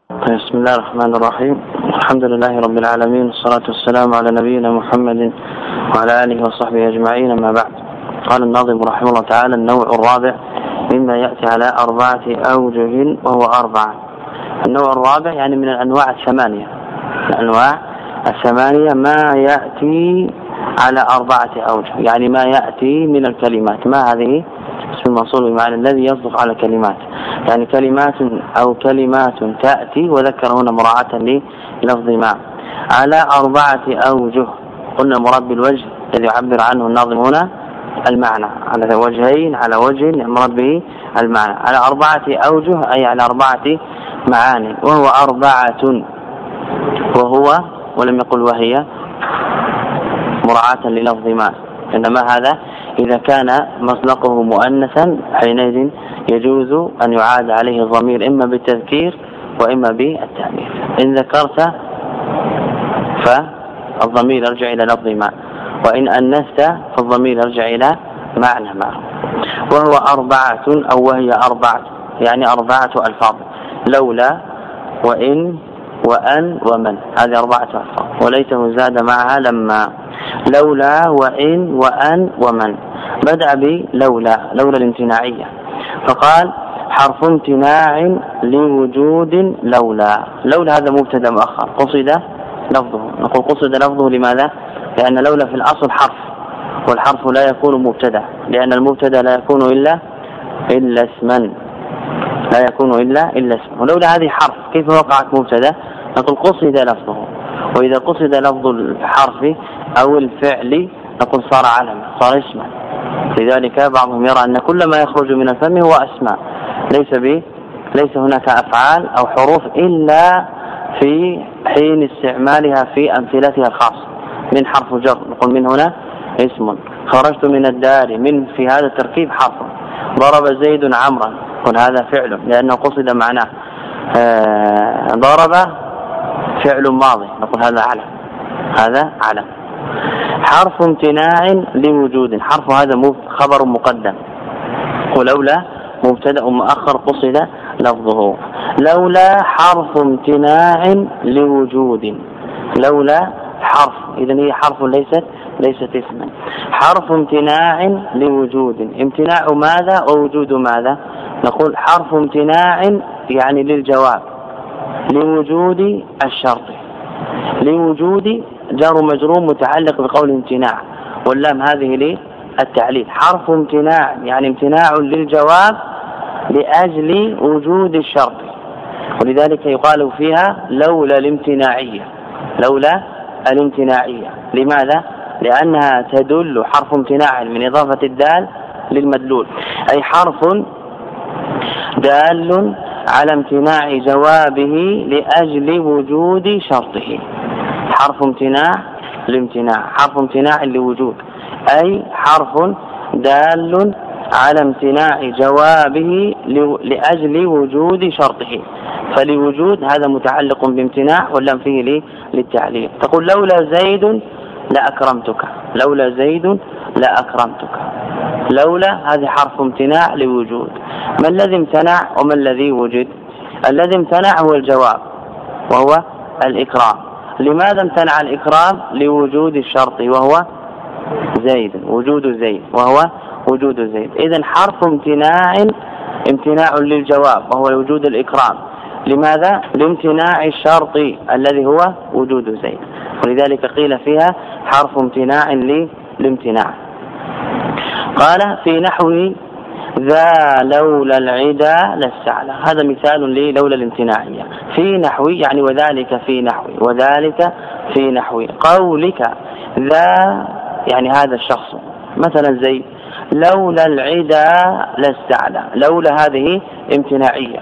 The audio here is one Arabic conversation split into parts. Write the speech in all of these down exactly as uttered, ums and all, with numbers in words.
بسم الله الرحمن الرحيم. الحمد لله رب العالمين، والصلاة والسلام على نبينا محمد وعلى آله وصحبه أجمعين، أما بعد. قال الناظم رحمه الله تعالى: النوع الرابع مما يأتي على أربعة أوجه وهو أربعة. النوع الرابع يعني من الأنواع الثمانية، الأنواع الثمانية ما يأتي على أربعة أوجه، يعني ما يأتي من الكلمات. ما هذه اسم الموصول بمعنى الذي يصدق على كلمات، يعني كلمات أو كلمات تأتي، وذكر هنا مراعاة للفظ ما، على أربعة أوجه. قلنا مراد بالوجه الذي يعبر عنه الناظم هنا المعنى، على وجهين، على وجه مراد به المعنى، على أربعة أوجه أي على أربعة معاني، وهو أربعة، وهو ولم يقل وهي مراعاة للفظ ما، إنما هذا إذا كان مصدقه مؤنثا حينئذ يجوز أن يعاد عليه الضمير إما بالتذكير وإما بالتأنيث. إن ذكرت فالضمير يرجع إلى لفظ ما، وإن أنثت فالضمير يرجع إلى معنى ما. وهو أربعة أو وهي أربعة، يعني أربعة ألفاظ: لولا وإن وأن ومن، هذه أربعة ألفاظ، وليته زاد معها لما. لولا وإن وأن ومن، بدأ بلولا، لولا الامتناعية، فقال حرف امتناع لوجود لولا. لولا هذا مبتدا مؤخر قصد لفظه، نقول قصد لفظه لماذا؟ لأن لولا في الأصل حرف، والحرف لا يكون مبتدا، لأن المبتدا لا يكون إلا إلا اسما، لا يكون إلا إلا اسما. ولولا هذه حرف، كيف وقعت مبتدا؟ نقول قصد لفظه، وإذا قصد لفظ الحرف أو الفعل نقول صار علما، صار اسما. لذلك بعضهم يرى أن كل ما يخرج من الفم هو أسماء، ليس به ليس هناك أفعال أو حروف إلا في حين استعمالها في أمثلتها الخاصة. من حرف جر نقول من هنا اسم، خرجت من الدار من في هذا التركيب حرف، ضرب زيد عمرا نقول هذا فعل لأنه قصد معناه، آه ضرب فعل ماضي نقول هذا علم، هذا علم. حرف امتناع لوجود، حرف هذا خبر مقدم، ولولا مبتدأ مؤخر قصد لفظه. لولا حرف امتناع لوجود، لولا حرف، إذن هي حرف ليست ليست اسما. حرف امتناع لوجود، امتناع ماذا ووجود ماذا؟ نقول حرف امتناع يعني للجواب، لوجود الشرط، لوجود جار مجرور متعلق بقول امتناع، واللام هذه للتعليل. حرف امتناع يعني امتناع للجواب لأجل وجود الشرط، ولذلك يقال فيها لولا الامتناعية، لولا الامتناعية. لماذا؟ لأنها تدل حرف امتناع من إضافة الدال للمدلول، أي حرف دال على امتناع جوابه لأجل وجود شرطه. حرف امتناع لامتناع، حرف امتناع لوجود، أي حرف دال على امتناع جوابه لأجل وجود شرطه. فلوجود هذا متعلق بامتناع، واللام فيه للتعليل. تقول لولا زيد لأكرمتك، لولا زيد لأكرمتك. لولا هذه حرف امتناع لوجود. ما الذي امتنع وما الذي وجد؟ الذي امتنع هو الجواب وهو الإكرام. لماذا امتنع الإكرام؟ لوجود الشرط وهو زيد، وجود زيد وهو وجود زيد. إذن حرف امتناع امتناع للجواب وهو وجود الإكرام. لماذا؟ لامتناع الشرط الذي هو وجود زيد، ولذلك قيل فيها حرف امتناع للامتناع. قال في نحو ذا لولا العدا لاستعلى، هذا مثال للولا الامتناعية. في نحو يعني وذلك في نحو، وذلك في نحو قولك ذا يعني هذا الشخص، مثلا زي لولا العدا لاستعلى. لولا هذه امتناعية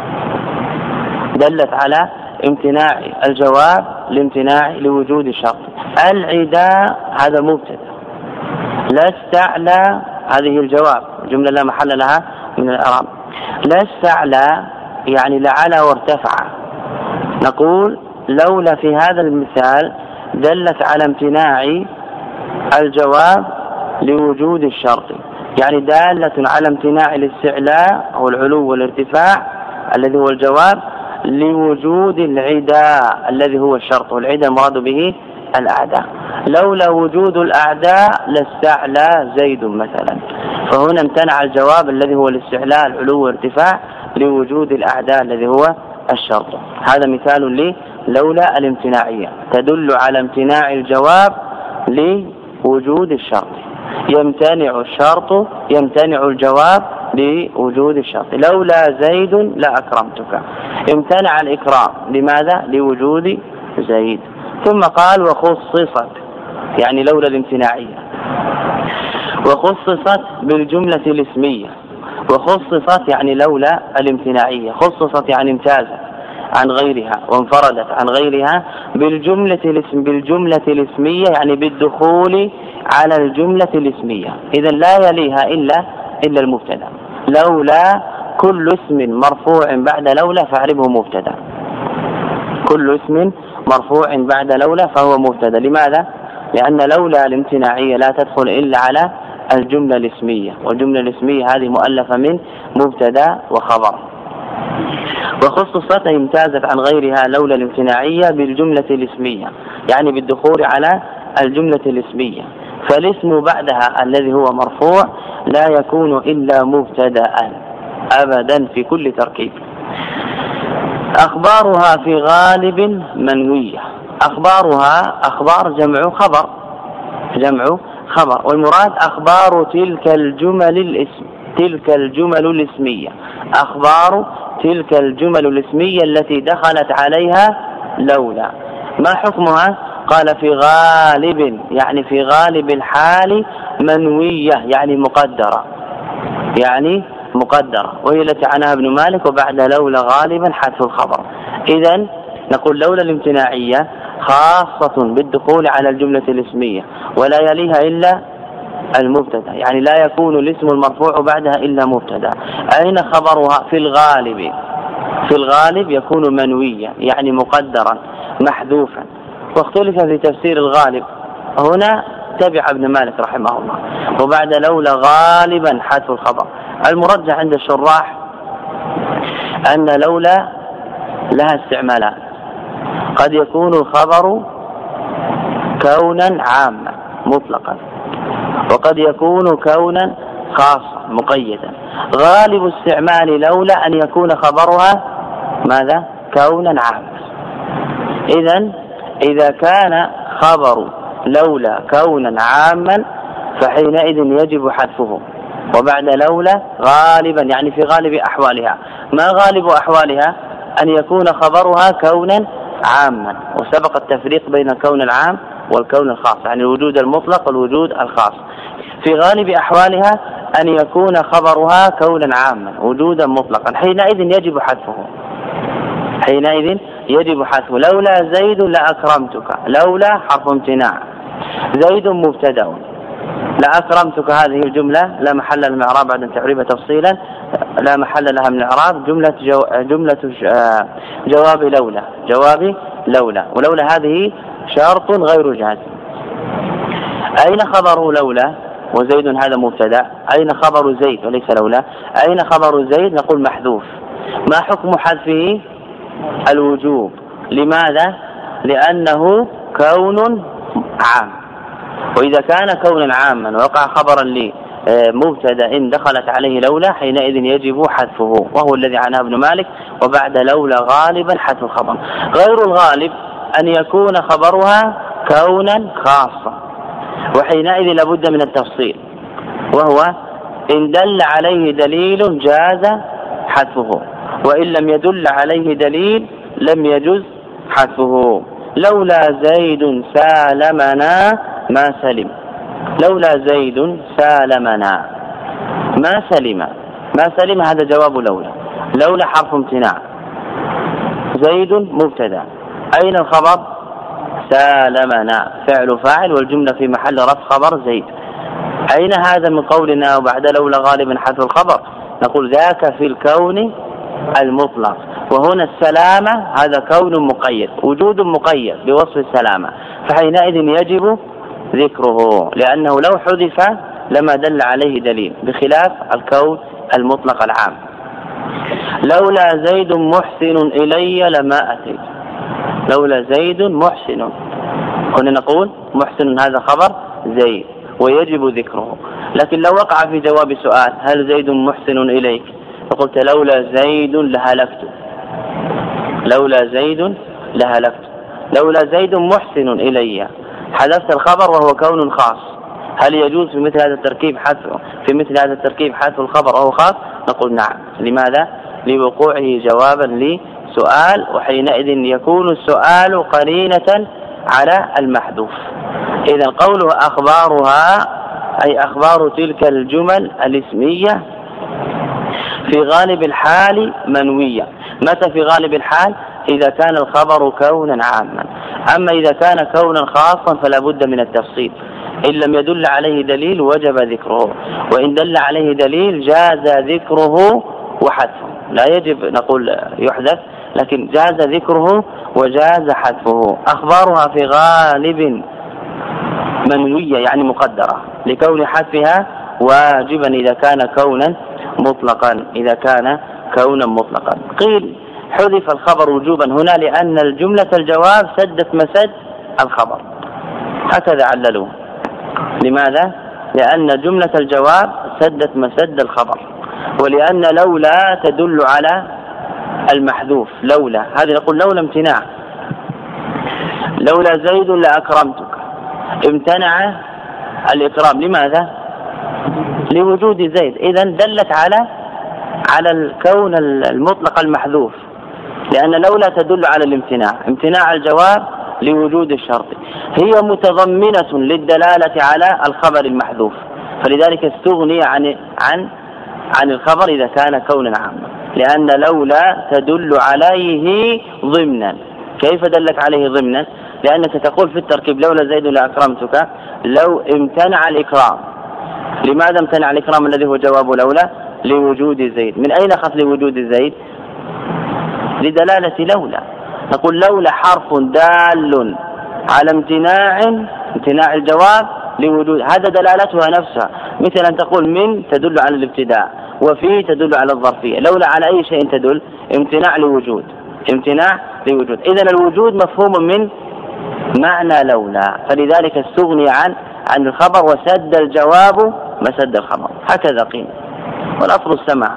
دلت على امتناع الجواب لامتناع لوجود الشرط. العدا هذا مبتدا، لاستعلى هذه الجواب، جملة لا محل لها من الإعراب. لاستعلى يعني لعلى وارتفع. نقول لولا في هذا المثال دلت على امتناع الجواب لوجود الشرط، يعني دالة على امتناع الاستعلاء أو العلو والارتفاع الذي هو الجواب لوجود العداء الذي هو الشرط، والعداء المراد به الأعداء. لولا وجود الأعداء لاستعلى زيد مثلا، فهنا امتنع الجواب الذي هو الاستعلاء علو وارتفاع لوجود الأعداء الذي هو الشرط. هذا مثال لي لولا الامتناعية تدل على امتناع الجواب لوجود الشرط. يمتنع الشرط يمتنع الجواب لوجود الشرط. لولا زيد لأكرمتك، امتنع الإكرام لماذا؟ لوجود زيد. ثم قال وخصصت، يعني لولا الامتناعية، وخصصت بالجملة الاسمية. وخصصت يعني لولا الامتناعية، خصصت يعني امتازت عن غيرها وانفردت عن غيرها بالجملة الاسم بالجملة الاسمية، يعني بالدخول على الجملة الاسمية. إذا لا يليها إلا إلا المبتدا. لولا كل اسم مرفوع بعد لولا فاعربه مبتدا. كل اسم مرفوع بعد لولا فهو مبتدا. لماذا؟ لأن لولا الامتناعية لا تدخل إلا على الجملة الاسمية، والجملة الاسمية هذه مؤلفة من مبتدا وخبر. وخصصت امتازت عن غيرها لولا الامتناعية بالجملة الاسمية، يعني بالدخول على الجملة الاسمية. فالاسم بعدها الذي هو مرفوع لا يكون إلا مبتدا أبدا في كل تركيب. أخبارها في غالب منوية. أخبارها أخبار جمع خبر، جمع خبر، والمراد أخبار تلك الجمل الاسم تلك الجمل الاسمية. أخبار تلك الجمل الاسمية التي دخلت عليها لولا. ما حكمها؟ قال في غالب، يعني في غالب الحال منوية، يعني مقدرة، يعني مقدرة، وهي التي عناها ابن مالك وبعد لولا غالبا حذف الخبر. إذن نقول لولا الامتناعية خاصة بالدخول على الجملة الاسمية ولا يليها إلا المبتدا، يعني لا يكون الاسم المرفوع بعدها إلا مبتدا. أين خبرها؟ في الغالب. في الغالب يكون منويا، يعني مقدرا محذوفا. واختلف في تفسير الغالب، هنا تبع ابن مالك رحمه الله وبعد لولا غالبا حذف الخبر. المرجح عند الشراح أن لولا لها استعمالات. قد يكون الخبر كونا عاما مطلقا، وقد يكون كونا خاصا مقيدا. غالب استعمال لولا أن يكون خبرها ماذا؟ كونا عاما. إذن إذا كان خبر لولا كونا عاما فحينئذ يجب حذفه، وبعد لولا غالبا يعني في غالب أحوالها. ما غالب أحوالها؟ أن يكون خبرها كونا عاما، وسبق التفريق بين الكون العام والكون الخاص، يعني الوجود المطلق والوجود الخاص. في غالب أحوالها أن يكون خبرها كونا عاما وجودا مطلقا، حينئذ يجب حذفه حينئذ يجب حذفه. لولا زيد لأكرمتك، لولا حرف امتناع، زيد مبتدأ، لأكرمتك هذه الجملة لا محل لها من الإعراب بعد أن تعريبها تفصيلا، لا محل لها من الإعراب، جملة جو جملة جواب لولا جواب لولا ولولا هذه شرط غير جازم. أين خبر لولا؟ وزيد هذا مبتدأ. أين خبر زيد وليس لولا؟ أين خبر زيد؟ نقول محذوف. ما حكم حذفه؟ الوجوب. لماذا؟ لأنه كون عام، وإذا كان كونا عاما وقع خبرا لمبتدأ دخلت عليه لولا حينئذ يجب حذفه، وهو الذي عناه ابن مالك وبعد لولا غالبا حذف الخبر. غير الغالب أن يكون خبرها كونا خاصا، وحينئذ لابد من التفصيل، وهو إن دل عليه دليل جاز حذفه، وإن لم يدل عليه دليل لم يجز حذفه. لولا زيد سالمنا ما سلم. لولا زيد سالمنا ما سلم. ما سلم هذا جواب لولا. لولا حرف امتناع، زيد مبتدا. أين الخبر؟ سالمنا فعل فاعل والجملة في محل رفع خبر زيد. أين هذا من قولنا وبعد لولا غالبا حذف الخبر؟ نقول ذاك في الكون المطلق، وهنا السلامة هذا كون مقيد، وجود مقيد بوصف السلامة، فحينئذ يجب ذكره لأنه لو حذف لما دل عليه دليل، بخلاف الكون المطلق العام. لولا زيد محسن إلي لما أتيت. لولا زيد محسن، كنا نقول محسن هذا خبر زيد ويجب ذكره، لكن لو وقع في جواب سؤال هل زيد محسن إليك فقلت لولا زيد لهلكت، لولا زيد لهلكت، لولا زيد محسن إلي، حذفت الخبر وهو كون خاص. هل يجوز في مثل هذا التركيب حذف في مثل هذا التركيب حذف الخبر وهو خاص؟ نقول نعم. لماذا؟ لوقوعه جوابا لسؤال، وحينئذ يكون السؤال قرينة على المحذوف. إذا قوله أخبارها أي أخبار تلك الجمل الاسمية في غالب الحال منوية. متى في غالب الحال؟ إذا كان الخبر كونا عاما. أما إذا كان كونا خاصا فلا بد من التفصيل، إن لم يدل عليه دليل وجب ذكره، وإن دل عليه دليل جاز ذكره وحذفه، لا يجب نقول يحذف، لكن جاز ذكره وجاز حذفه. أخبارها في غالب منوية يعني مقدرة لكون حذفها واجبا إذا كان كونا مطلقا، إذا كان كونا مطلقا. قيل حذف الخبر وجوبا هنا لأن الجملة الجواب سدت مسد الخبر، هكذا عللوه. لماذا؟ لأن جملة الجواب سدت مسد الخبر، ولأن لولا تدل على المحذوف. لولا هذه نقول لولا امتناع، لولا زيد لأكرمتك، امتنع الإكرام. لماذا؟ لوجود زيد. إذن دلت على على الكون المطلق المحذوف، لأن لولا تدل على الامتناع، امتناع الجواب لوجود الشرط، هي متضمنة للدلالة على الخبر المحذوف، فلذلك استغني عن عن عن الخبر إذا كان كونا عاما، لأن لولا تدل عليه ضمنا. كيف دلت عليه ضمنا؟ لأنك تقول في التركيب لولا زيد لأكرمتك، لو امتنع الإكرام. لماذا امتنع الإكرام الذي هو جواب لولا؟ لوجود زيد. من أين أخذ لوجود زيد؟ لدلالة لولا. نقول لولا حرف دال على امتناع امتناع الجواب لوجود، هذا دلالتها نفسها، مثل أن تقول من تدل على الابتداء، وفي تدل على الظرفية. لولا على أي شيء تدل؟ امتناع لوجود، امتناع لوجود. إذن الوجود مفهوم من معنى لولا، فلذلك استغني عن عن الخبر وسد الجواب مسد الخبر، هكذا قيل. والأصل السماع.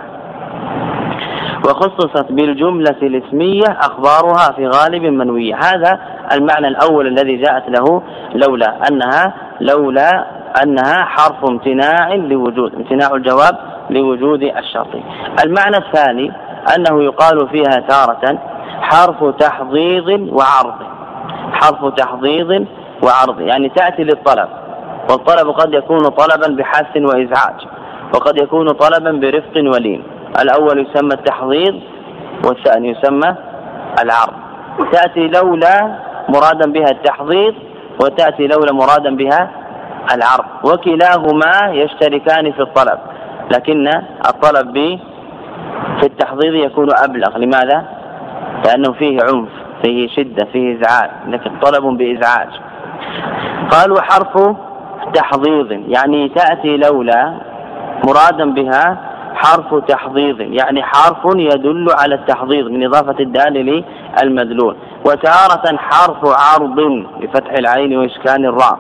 وخصصت بالجملة الاسمية أخبارها في غالب منوية. هذا المعنى الأول الذي جاءت له لولا، أنها لولا أنها حرف امتناع لوجود، امتناع الجواب لوجود الشرط. المعنى الثاني أنه يقال فيها تارة حرف تحضيض وعرض، حرف تحضيض وعرض يعني تأتي للطلب، والطلب قد يكون طلبا بحث وإزعاج، وقد يكون طلبا برفق ولين. الأول يسمى التحضيض والثاني يسمى العرض. تأتي لولا مرادا بها التحضيض، وتأتي لولا مرادا بها العرض، وكلاهما يشتركان في الطلب، لكن الطلب في التحضيض يكون أبلغ. لماذا؟ لأنه فيه عنف، فيه شدة، فيه إزعاج، لكن طلب بإزعاج. قالوا حرف تحضيض يعني تأتي لولا مرادا بها حرف تحضيض، يعني حرف يدل على التحضيض من إضافة الدال للمدلول. وتارة حرف عرض بفتح العين وإسكان الراء،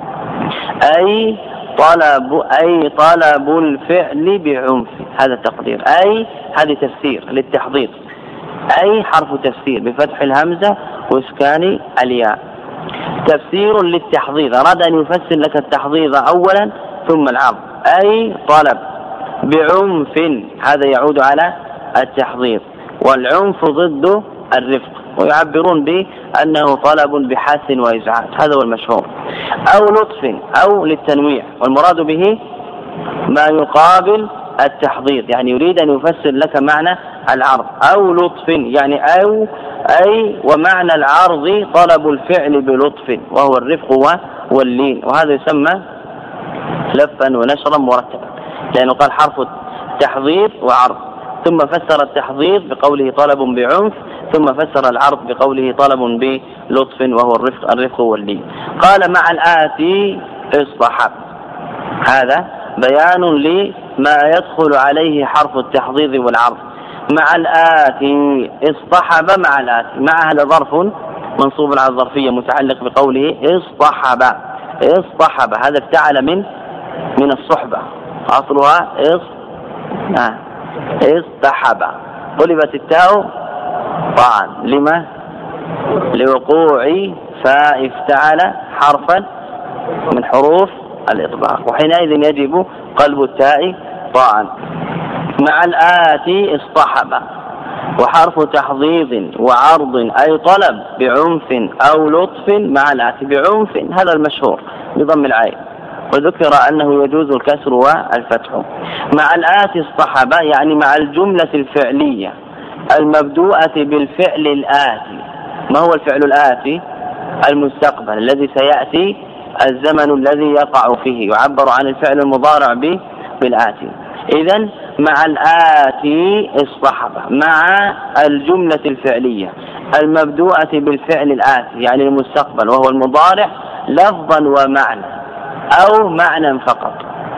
أي طلب أي طلب الفعل بعنف، هذا التقدير. أي هذه تفسير للتحضيض، أي حرف تفسير بفتح الهمزة وإسكان الياء، تفسير للتحضيض. أراد أن يفسر لك التحضيض أولا ثم العرض. أي طلب بعنف، هذا يعود على التحضيض، والعنف ضد الرفق، ويعبرون بأنه طلب بحث وإزعاج، هذا هو المشهور. أو لطف أو للتنويع، والمراد به ما يقابل التحضيض، يعني يريد أن يفسر لك معنى العرض. أو لطف يعني أو أي ومعنى العرض طلب الفعل بلطف، وهو الرفق واللين، وهذا يسمى لفا ونشرا مرتبا، لأنه قال حرف تحضيض وعرض، ثم فسر التحضيض بقوله طلب بعنف، ثم فسر العرض بقوله طلب بلطف وهو الرفق الرفق واللين. قال مع الآتي اصطحب، هذا بيان لما يدخل عليه حرف التحضيض والعرض. مع الآتي اصطحب مع الآتي، مع هذا ظرف منصوب على الظرفية متعلق بقوله اصطحب. اصطحب هذا افتعل من من الصحبة، أصلها اص آه. اصطحب، قلبت التاء طاعا لما؟ لوقوع فاء افتعل حرفا من حروف الإطباق، وحينئذ يجب قلب التاء طاعا. مع الآتي اصطحب، وحرف تحضيض وعرض أي طلب بعنف أو لطف مع الآتي. بعنف هذا المشهور بضم العين، وذكر أنه يجوز الكسر والفتح. مع الآتي اصطحب يعني مع الجملة الفعلية المبدوءة بالفعل الآتي. ما هو الفعل الآتي؟ المستقبل الذي سيأتي، الزمن الذي يقع فيه، يعبر عن الفعل المضارع به بالآتي. إذن مع الآتي اصطحب مع الجملة الفعلية المبدوءة بالفعل الآتي يعني المستقبل وهو المضارع لفظا ومعنى أو معنى فقط،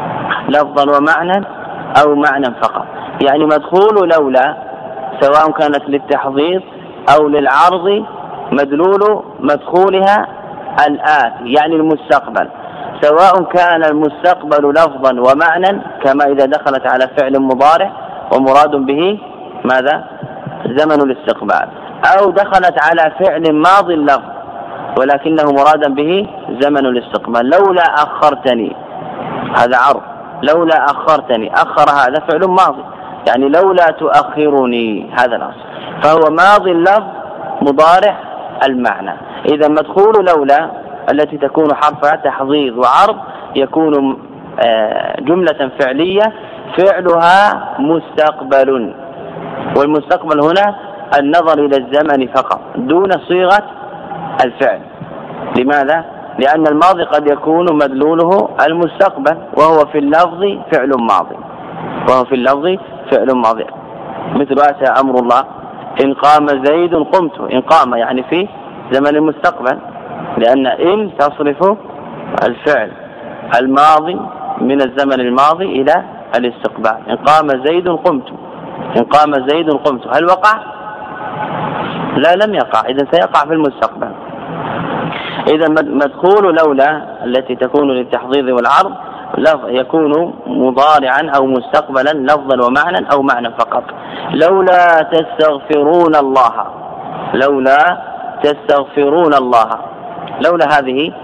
لفظا ومعنى أو معنى فقط. يعني مدخول لولا سواء كانت للتحضيض أو للعرض مدلول مدخولها الآتي يعني المستقبل، سواء كان المستقبل لفظا ومعنى كما إذا دخلت على فعل مضارع ومراد به ماذا؟ زمن الاستقبال، أو دخلت على فعل ماض اللفظ ولكنه مرادا به زمن الاستقبال. لولا أخرتني هذا عرض، لولا أخرتني أخر هذا فعل ماضي يعني لولا تؤخرني هذا الأصل، فهو ماضي اللفظ مضارع المعنى. إذا مدخول لولا التي تكون حرف تحضيض وعرض يكون جملة فعلية فعلها مستقبل، والمستقبل هنا النظر إلى الزمن فقط دون صيغة الفعل. لماذا؟ لأن الماضي قد يكون مدلوله المستقبل وهو في اللفظ فعل ماضي، وهو في اللفظ فعل ماضي، مثل أتى أمر الله إن قام زيد قمت، إن قام يعني في زمن المستقبل، لأن إن تصرف الفعل الماضي من الزمن الماضي إلى الاستقبال. إن قام زيد قمت، إن قام زيد قمت، هل وقع؟ لا لم يقع، إذن سيقع في المستقبل. إذا مدخول لولا التي تكون للتحضيض والعرض يكون مضارعا أو مستقبلا لفظا ومعنى أو معنى فقط. لولا تستغفرون الله، لولا تستغفرون الله، لولا هذه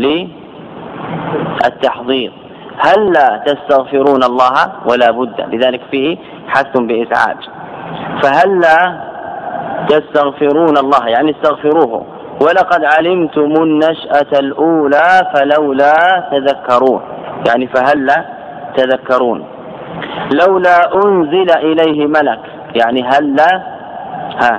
للتحضيض، هل لا تستغفرون الله ولا بد، لذلك فيه حث بإزعاج. فهل لا تستغفرون الله يعني استغفروه، ولقد علمتم النشأة الأولى فلولا تذكرون يعني فهل لا تذكرون. لولا أنزل إليه ملك يعني هل لا ها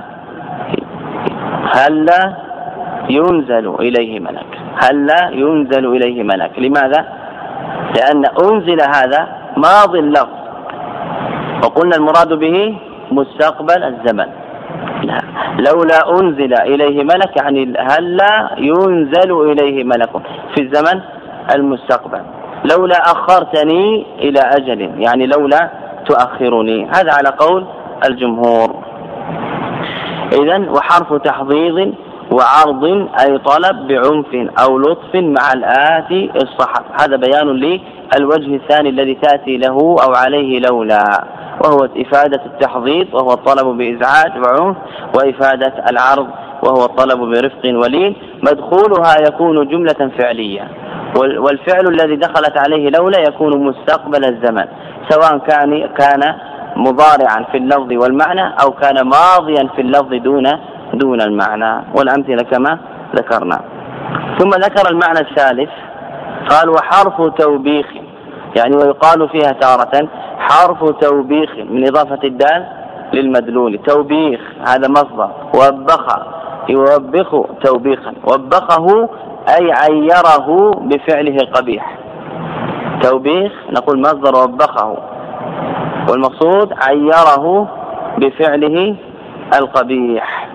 هل لا ينزل إليه ملك، هل لا ينزل إليه ملك. لماذا؟ لأن أنزل هذا ماضي اللفظ، وقلنا المراد به مستقبل الزمن. لا. لولا أنزل إليه ملك يعني هل لا ينزل إليه ملك في الزمن المستقبل. لولا أخرتني إلى أجل يعني لولا تؤخرني، هذا على قول الجمهور. إذن وحرف تحضيض وعرض أي طلب بعنف أو لطف مع الآتي اصطحب، هذا بيان للوجه الثاني الذي تأتي له أو عليه لولا، وهو إفادة التحضيض وهو الطلب بإزعاج وعنف، وإفادة العرض وهو الطلب برفق ولين. مدخولها يكون جملة فعلية، والفعل الذي دخلت عليه لولا يكون مستقبل الزمن، سواء كان كان مضارعا في اللفظ والمعنى أو كان ماضيا في اللفظ دون دون المعنى، والأمثلة كما ذكرنا. ثم ذكر المعنى الثالث قال وحرف توبيخ، يعني ويقال فيها تارة حرف توبيخ من إضافة الدال للمدلول. توبيخ هذا مصدر، وبخ يوبخ توبيخا، وبخه أي عيره بفعله القبيح. توبيخ نقول مصدر وبخه، والمقصود عيره بفعله القبيح.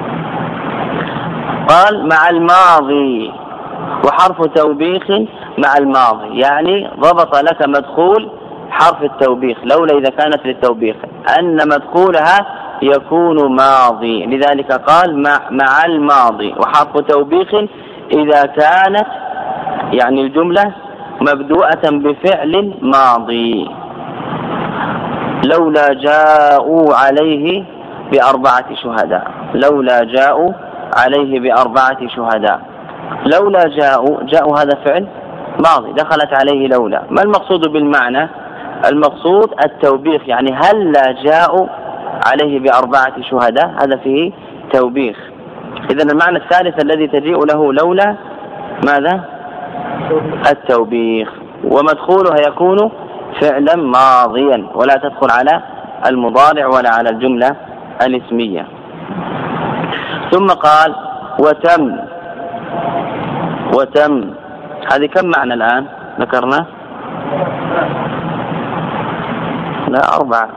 قال مع الماضي، وحرف توبيخ مع الماضي يعني ضبط لك مدخول حرف التوبيخ، لولا إذا كانت للتوبيخ أن مدخولها يكون ماضي، لذلك قال مع, مع الماضي. وحرف توبيخ إذا كانت يعني الجملة مبدوءة بفعل ماضي. لولا جاءوا عليه بأربعة شهداء، لولا جاءوا عليه بأربعة شهداء. لولا جاءوا، جاءوا هذا فعل ماضي دخلت عليه لولا. ما المقصود بالمعنى؟ المقصود التوبيخ، يعني هل لا جاءوا عليه بأربعة شهداء، هذا فيه توبيخ. إذن المعنى الثالث الذي تجيء له لولا ماذا؟ التوبيخ، ومدخولها يكون فعلا ماضيا ولا تدخل على المضارع ولا على الجملة الاسمية. ثم قال وتم، وتم هذه كم معنى الآن ذكرنا؟ لا أربعة،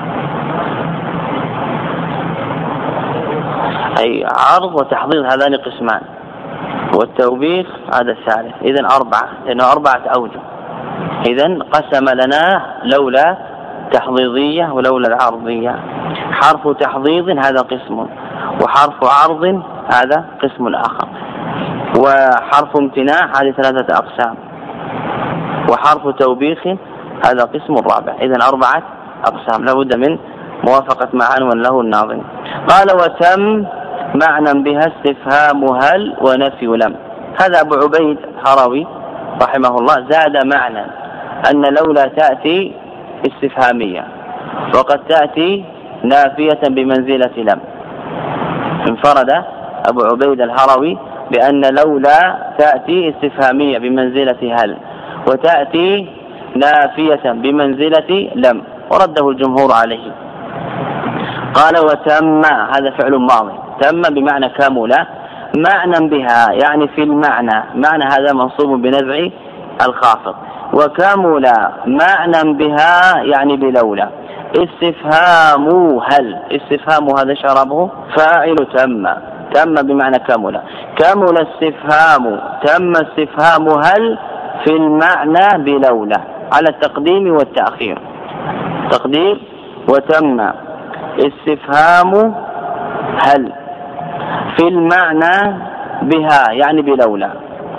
أي عرض وتحضير هذان قسمان، والتوبيخ هذا الثالث. إذن أربعة، لأنه أربعة أوجه. إذن قسم لنا لولا تحضيضية ولولا العرضية. حرف تحضيض هذا قسم، وحرف عرض هذا قسم آخر، وحرف امتناع هذه ثلاثة أقسام، وحرف توبيخ هذا قسم رابع. إذن أربعة أقسام لابد من موافقة مع عنوان له الناظم. قال وتم معنى بها استفهام هل ونفي لم. هذا أبو عبيد الهروي رحمه الله زاد معنى أن لولا تأتي استفهامية، وقد تأتي نافية بمنزلة لم. انفرد أبو عبيد الهروي بأن لولا تأتي استفهامية بمنزلة هل، وتأتي نافية بمنزلة لم، ورده الجمهور عليه. قال وتم هذا فعل ماضي، تم بمعنى كامل، معنى بها يعني في المعنى، معنى هذا منصوب بنزع الخافض، وكامل معنى بها يعني بلولا. استفهام هل، استفهام هذا شربه فاعل تم، تم بمعنى كامل، كامل استفهام، تم استفهام هل في المعنى بلولا على التقديم والتأخير. تقدير وتم استفهام هل في المعنى بها يعني بلولا،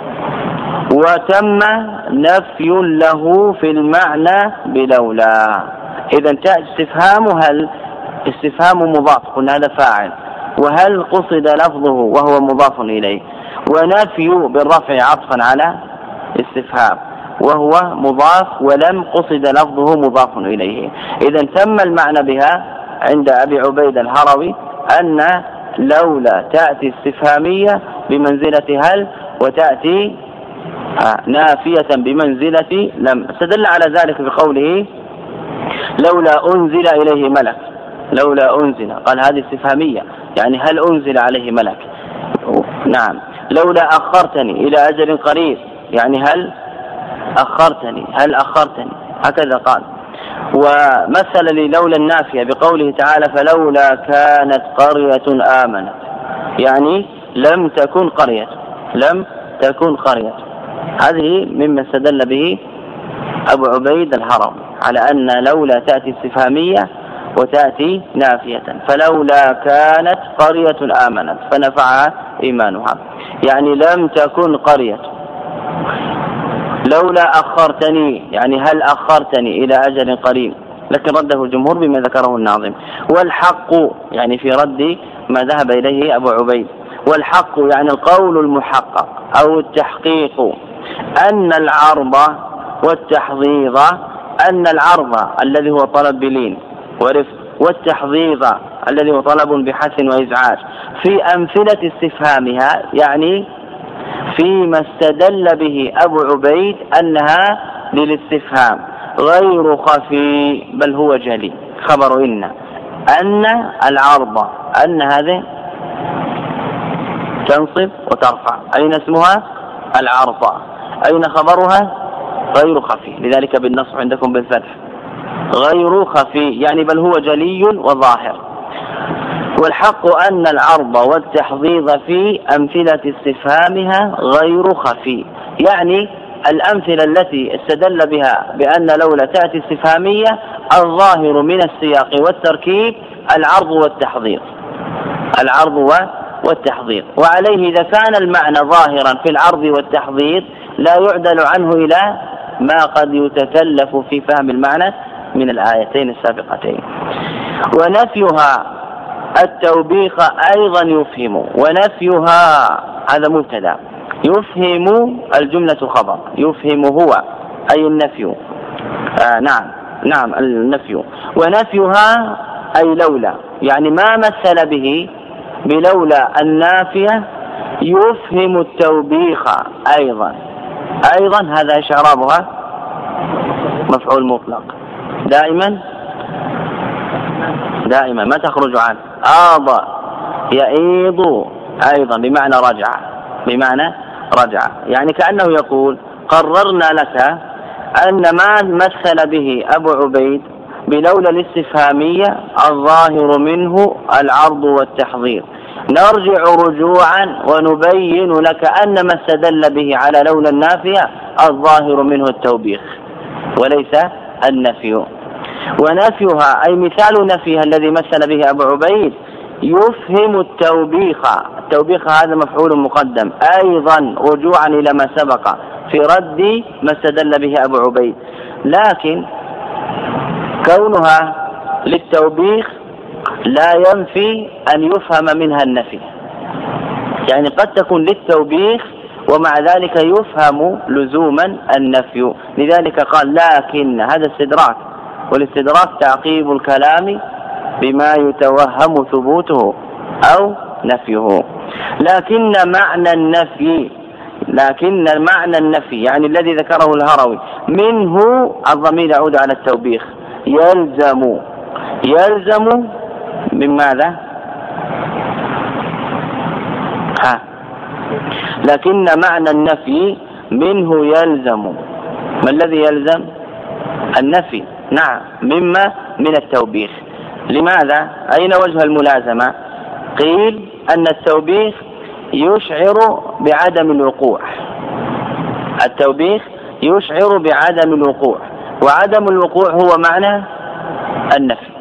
وتم نفي له في المعنى بلولا. إذا تأتي استفهام هل، استفهام مضاف قلنا هذا فاعل، وهل قصد لفظه وهو مضاف إليه، ونفي بالرفع عطفا على استفهام وهو مضاف، ولم قصد لفظه مضاف إليه. إذا تم المعنى بها عند أبي عبيد الهروي أن لولا تأتي استفهامية بمنزلة هل، وتأتي نافية بمنزلة لم. استدل على ذلك بقوله لولا أنزل إليه ملك، لولا أنزل قال هذه استفهامية يعني هل أنزل عليه ملك. نعم. لولا أخرتني إلى أجل قريب يعني هل أخرتني، هل أخرتني، هكذا قال. ومثل لي لولا النافية بقوله تعالى فلولا كانت قرية آمنت، يعني لم تكن قرية، لم تكن قرية. هذه مما استدل به أبو عبيد الهروي على أن لولا تأتي استفهامية وتأتي نافية. فلولا كانت قرية آمنت فنفعها إيمانها، يعني لم تكن قرية. لولا أخرتني يعني هل أخرتني إلى أجل قريب، لكن رده الجمهور بما ذكره الناظم. والحق يعني في رد ما ذهب إليه أبو عبيد، والحق يعني القول المحقق أو التحقيق، أن العرض والتحضيض، أن العرض الذي هو طلب بلين ورفق، والتحضيض الذي هو طلب بحث وإزعاج، في أمثلة استفهامها يعني فيما استدل به أبو عبيد أنها للاستفهام غير خفي بل هو جلي. خبر إن أن العرض، أن هذه تنصب وترفع، أين اسمها؟ العرض. أين خبرها؟ غير خفي، لذلك بالنصب عندكم بالفتح غير خفي يعني بل هو جلي وظاهر. والحق أن العرض والتحضيض في أمثلة استفهامها غير خفي، يعني الأمثلة التي استدل بها بأن لولا تأتي استفهامية الظاهر من السياق والتركيب العرض والتحضير، العرض والتحضير. وعليه إذا كان المعنى ظاهرا في العرض والتحضير لا يعدل عنه إلى ما قد يتكلف في فهم المعنى من الآيتين السابقتين. ونفيها التوبيخ أيضا يفهم، ونفيها هذا مبتدأ، يفهم الجملة خبر، يفهم هو أي النفي، آه نعم نعم النفي. ونفيها أي لولا، يعني ما مثل به بلولا النافية يفهم التوبيخ أيضا. أيضا هذا إيش إعرابها؟ مفعول مطلق دائما دائما ما تخرج عنه. آض يعيض أيضا بمعنى رجع، بمعنى رجع، يعني كأنه يقول قررنا لك أن ما مثل به أبو عبيد بلولا الاستفهامية الظاهر منه العرض والتحضير، نرجع رجوعا ونبين لك أن ما استدل به على لولا النافية الظاهر منه التوبيخ وليس النفي. ونفيها أي مثال نفيها الذي مثل به أبو عبيد يفهم التوبيخ، التوبيخ هذا مفعول مقدم أيضا رجوعا إلى ما سبق في رد ما استدل به أبو عبيد، لكن كونها للتوبيخ لا ينفي أن يفهم منها النفي، يعني قد تكون للتوبيخ ومع ذلك يفهم لزوما النفي. لذلك قال لكن هذا استدراك، والاستدراك تعقيب الكلام بما يتوهم ثبوته أو نفيه. لكن معنى النفي، لكن معنى النفي يعني الذي ذكره الهروي منه الضمير يعود على التوبيخ، يلزم يلزم من ماذا؟ ها لكن معنى النفي منه يلزم، ما الذي يلزم؟ النفي، نعم، مما من التوبيخ. لماذا؟ أين وجه الملازمة؟ قيل أن التوبيخ يشعر بعدم الوقوع، التوبيخ يشعر بعدم الوقوع، وعدم الوقوع هو معنى النفي.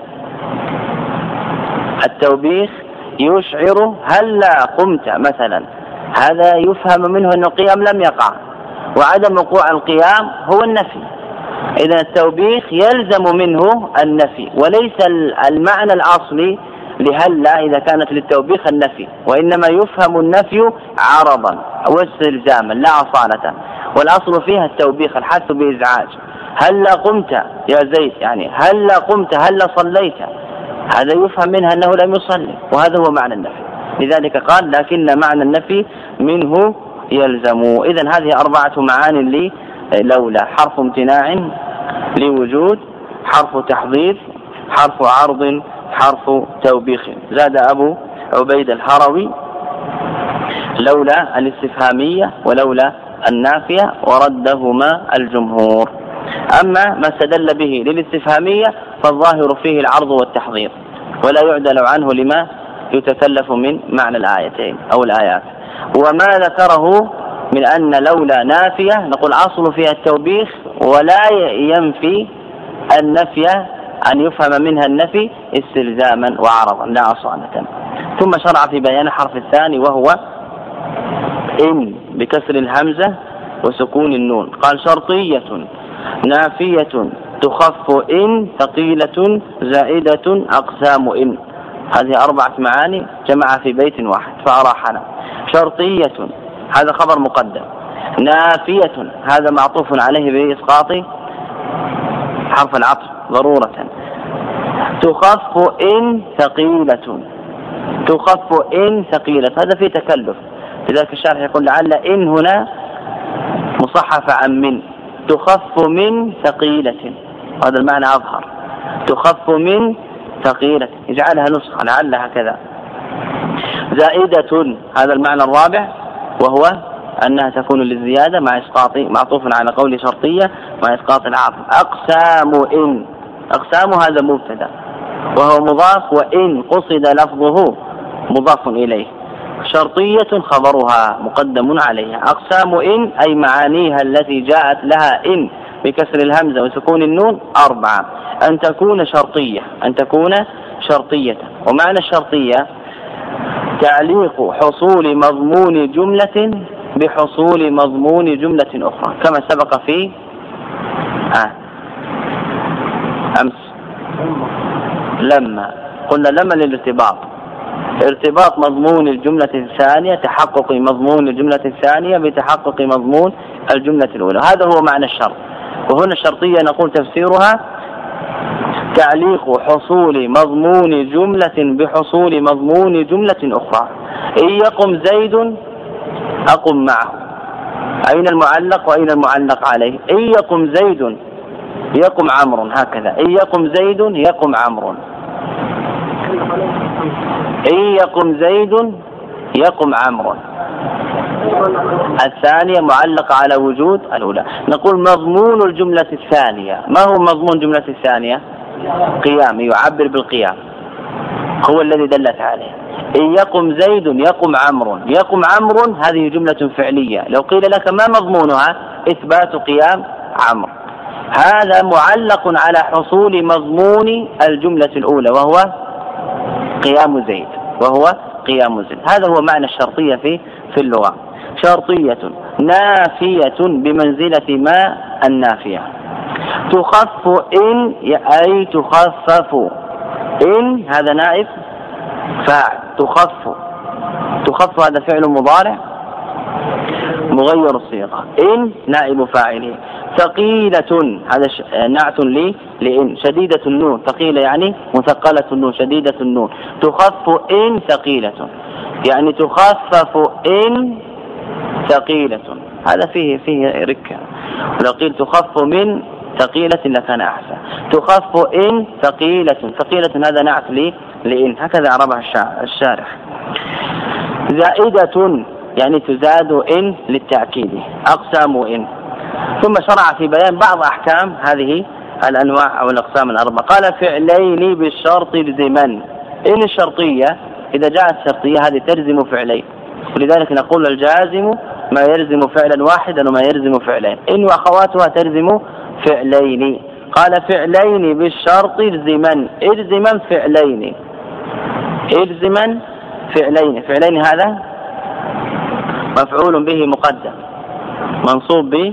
التوبيخ يشعر هلا قمت مثلا، هذا يفهم منه أن القيام لم يقع، وعدم وقوع القيام هو النفي. إذا التوبيخ يلزم منه النفي، وليس المعنى الأصلي لهلا إذا كانت للتوبيخ النفي، وإنما يفهم النفي عرضا واستلزاما لا أصالة، والأصل فيها التوبيخ الحث بإزعاج. هلا قمت يا زيد، يعني هلا قمت هلا صليت، هذا يفهم منها أنه لم يصلي، وهذا هو معنى النفي. لذلك قال لكن معنى النفي منه يلزم. إذن هذه أربعة معان لي لولا: حرف امتناع لوجود، حرف تحضير، حرف عرض، حرف توبيخ. زاد أبو عبيد الهروي لولا الاستفهامية ولولا النافية وردهما الجمهور. أما ما استدل به للاستفهامية فالظاهر فيه العرض والتحضير ولا يعدل عنه لما يتكلف من معنى الآيتين أو الآيات. وما ذكره من أن لولا نافية نقول أصل فيها التوبيخ ولا ينفي النفي أن يفهم منها النفي استلزاما وعرضا لا أصالة. ثم شرع في بيان الحرف الثاني وهو إن بكسر الهمزة وسكون النون. قال شرطية نافية تخف إن ثقيلة زائدة أقسام إن. هذه أربعة معاني جمع في بيت واحد فأراحنا. شرطية هذا خبر مقدم، نافية هذا معطوف عليه بإسقاط حرف العطف ضرورة. تخف إن ثقيلة، تخف إن ثقيلة هذا فيه تكلف، لذلك الشارح يقول لعل إن هنا مصحف عن من. تخف من ثقيلة هذا المعنى أظهر، تخف من ثقيلة يجعلها نسخة لعلها كذا. زائدة هذا المعنى الرابع وهو أنها تكون للزيادة مع إسقاط معطوف على قول شرطية مع إسقاط العطف. أقسام إن، أقسام هذا مبتدأ وهو مضاف، وإن قصد لفظه مضاف إليه. شرطية خبرها مقدم عليها. أقسام إن أي معانيها التي جاءت لها إن بكسر الهمزة وسكون النون أربعة: أن تكون شرطية، أن تكون شرطية. ومعنى الشرطية تعليق حصول مضمون جملة بحصول مضمون جملة أخرى، كما سبق في آه. أمس لما قلنا لما للارتباط، ارتباط مضمون الجملة الثانية، تحقق مضمون الجملة الثانية بتحقق مضمون الجملة الأولى، هذا هو معنى الشرط. وهنا الشرطية نقول تفسيرها تعليق حصول مضمون جملة بحصول مضمون جملة أخرى. إن يقم زيد أقم معه، أين المعلق وأين المعلق عليه؟ إن يقم زيد يقم عمرو، هكذا. إن يقم زيد يقم عمرو، إن يقم زيد يقم عمرو. الثانية معلقة على وجود الأولى. نقول مضمون الجملة الثانية. ما هو مضمون الجملة الثانية؟ قيام، يعبر بالقيام، هو الذي دلت عليه. إن يقم زيد يقم عمرو، يقم عمرو هذه جملة فعلية، لو قيل لك ما مضمونها؟ إثبات قيام عمرو. هذا معلق على حصول مضمون الجملة الأولى وهو قيام زيد، وهو قيام زيد. هذا هو معنى الشرطية في في اللغة. شرطية نافية بمنزلة ما النافية. تخف إن أي تخفف، إن هذا نائب فاعل، تخف تخف هذا فعل مضارع مغير الصيغة، إن نائب فاعله. ثقيلة هذا نعت لي لإن، شديدة النون، ثقيلة يعني مثقلة النون، شديدة النون. تخف إن ثقيلة يعني تخفف إن ثقيلة، هذا فيه فيه ركة. ولو قيل تخف من ثقيلة لكان أحسن. تخف إن ثقيلة، ثقيلة هذا نعت لي لإن، هكذا عربها الشارح. زائدة يعني تزاد إن للتأكيد. أقسام إن. ثم شرع في بيان بعض أحكام هذه الأنواع أو الأقسام الأربعة. قال فعلين بالشرط لزمن. إن الشرطية إذا جاءت شرطية هذه تلزم فعلين، ولذلك نقول الجازم ما يلزم فعلا واحدا وما يلزم فعلين. إن وأخواتها تلزم فعلين. قال فعلين بالشرط الزمن، الزمن فعلين، الزمن فعلين. فعلين هذا مفعول به مقدم منصوب به،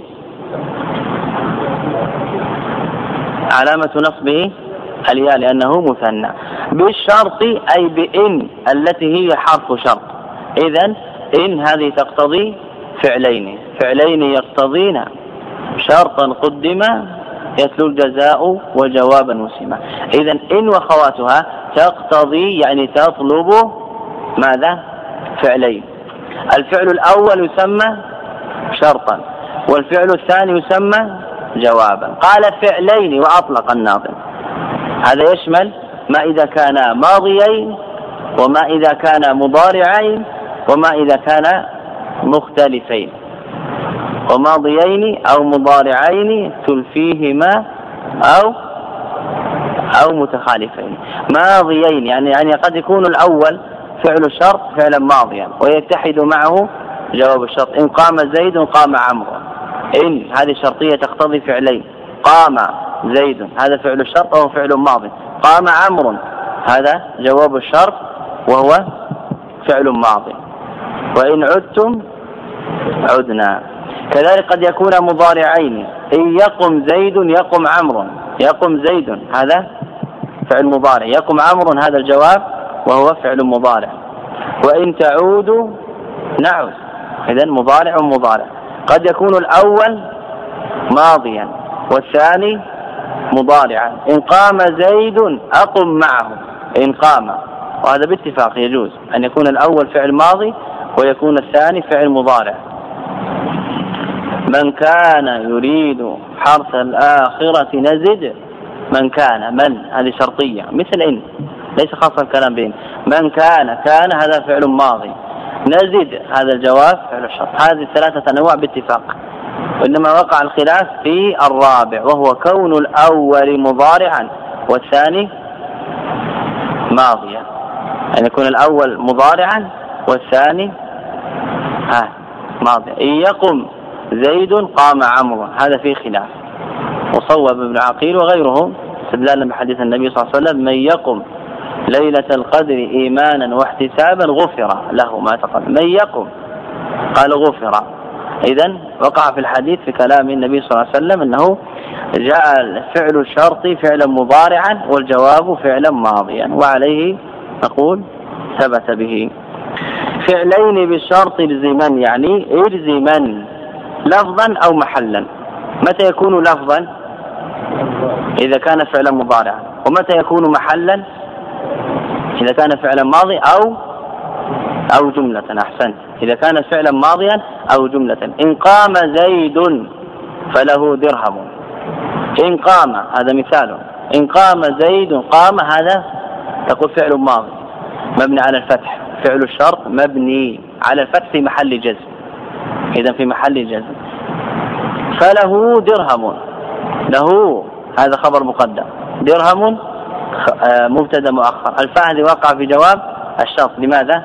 علامة نصبه الياء لأنه مثنى. بالشرط أي بإن التي هي حرف شرط. إذن إن هذه تقتضي فعلين، فعلين يقتضين شرطا قدم يتلو الجزاء وجوابا وسما. إذن إن وخواتها تقتضي يعني تطلب ماذا؟ فعلين. الفعل الأول يسمى شرطا والفعل الثاني يسمى جوابا. قال فعلين وأطلق الناظم، هذا يشمل ما إذا كان ماضيين وما إذا كان مضارعين وما إذا كان مختلفين، وماضيين أو مضارعين تلفيهما أو أو متخالفين. ماضيين يعني يعني قد يكون الأول فعل الشرط فعلا ماضيا ويتحد معه جواب الشرط. إن قام زيد قام عمرو، إن هذه شرطية تقتضي فعلين. قام زيد هذا فعل الشرط وهو فعل ماضي، قام عمرو هذا جواب الشرط وهو فعل ماضي. وإن عدتم عدنا. كذلك قد يكون مضارعين، إن يقم زيد يقم عمرو، يقم زيد هذا فعل مضارع، يقم عمرو هذا الجواب وهو فعل مضارع. وإن تعودوا نعود، إذن مضارع ومضارع. قد يكون الأول ماضيا والثاني مضارعا. إن قام زيد أقم معه، إن قام، وهذا باتفاق يجوز أن يكون الأول فعل ماضي ويكون الثاني فعل مضارع. من كان يريد حرث الآخرة نزد. من كان، من هذه شرطية مثل إن، ليس خاصة الكلام بين. من كان، كان هذا فعل ماضي، نزد هذا الجواب فعل الشرط. هذه ثلاثة أنواع باتفاق، وإنما وقع الخلاف في الرابع وهو كون الأول مضارعا والثاني ماضيا. أن يعني يكون الأول مضارعا والثاني ها ماضي. إن يقم زيد قام عمرو، هذا فيه خلاف، وصوب ابن عقيل وغيره استدلالا بحديث النبي صلى الله عليه وسلم: من يقم ليلة القدر إيمانا واحتسابا غفر له ما تقدم. من يقم قال غفر. إذن وقع في الحديث في كلام النبي صلى الله عليه وسلم أنه جاء فعل الشرط فعلا مضارعا والجواب فعلا ماضيا، وعليه نقول ثبت به. فعلين بالشرط الزمن، يعني الزمن لفظا أو محلا. متى يكون لفظا؟ إذا كان فعلا مضارعا. ومتى يكون محلا؟ إذا كان فعلا ماضي أو أو جملة. أحسنت، إذا كان فعلا ماضيا أو جملة. إن قام زيد فله درهم. إن قام، هذا مثال. إن قام زيد، قام هذا تقول فعل ماضي مبني على الفتح، فعل الشرط مبني على الفتح في محل جزم، إذا في محل جزم. فله درهم، له هذا خبر مقدم، درهم مبتدا مؤخر. الفاء هذه وقع في جواب الشرط. لماذا؟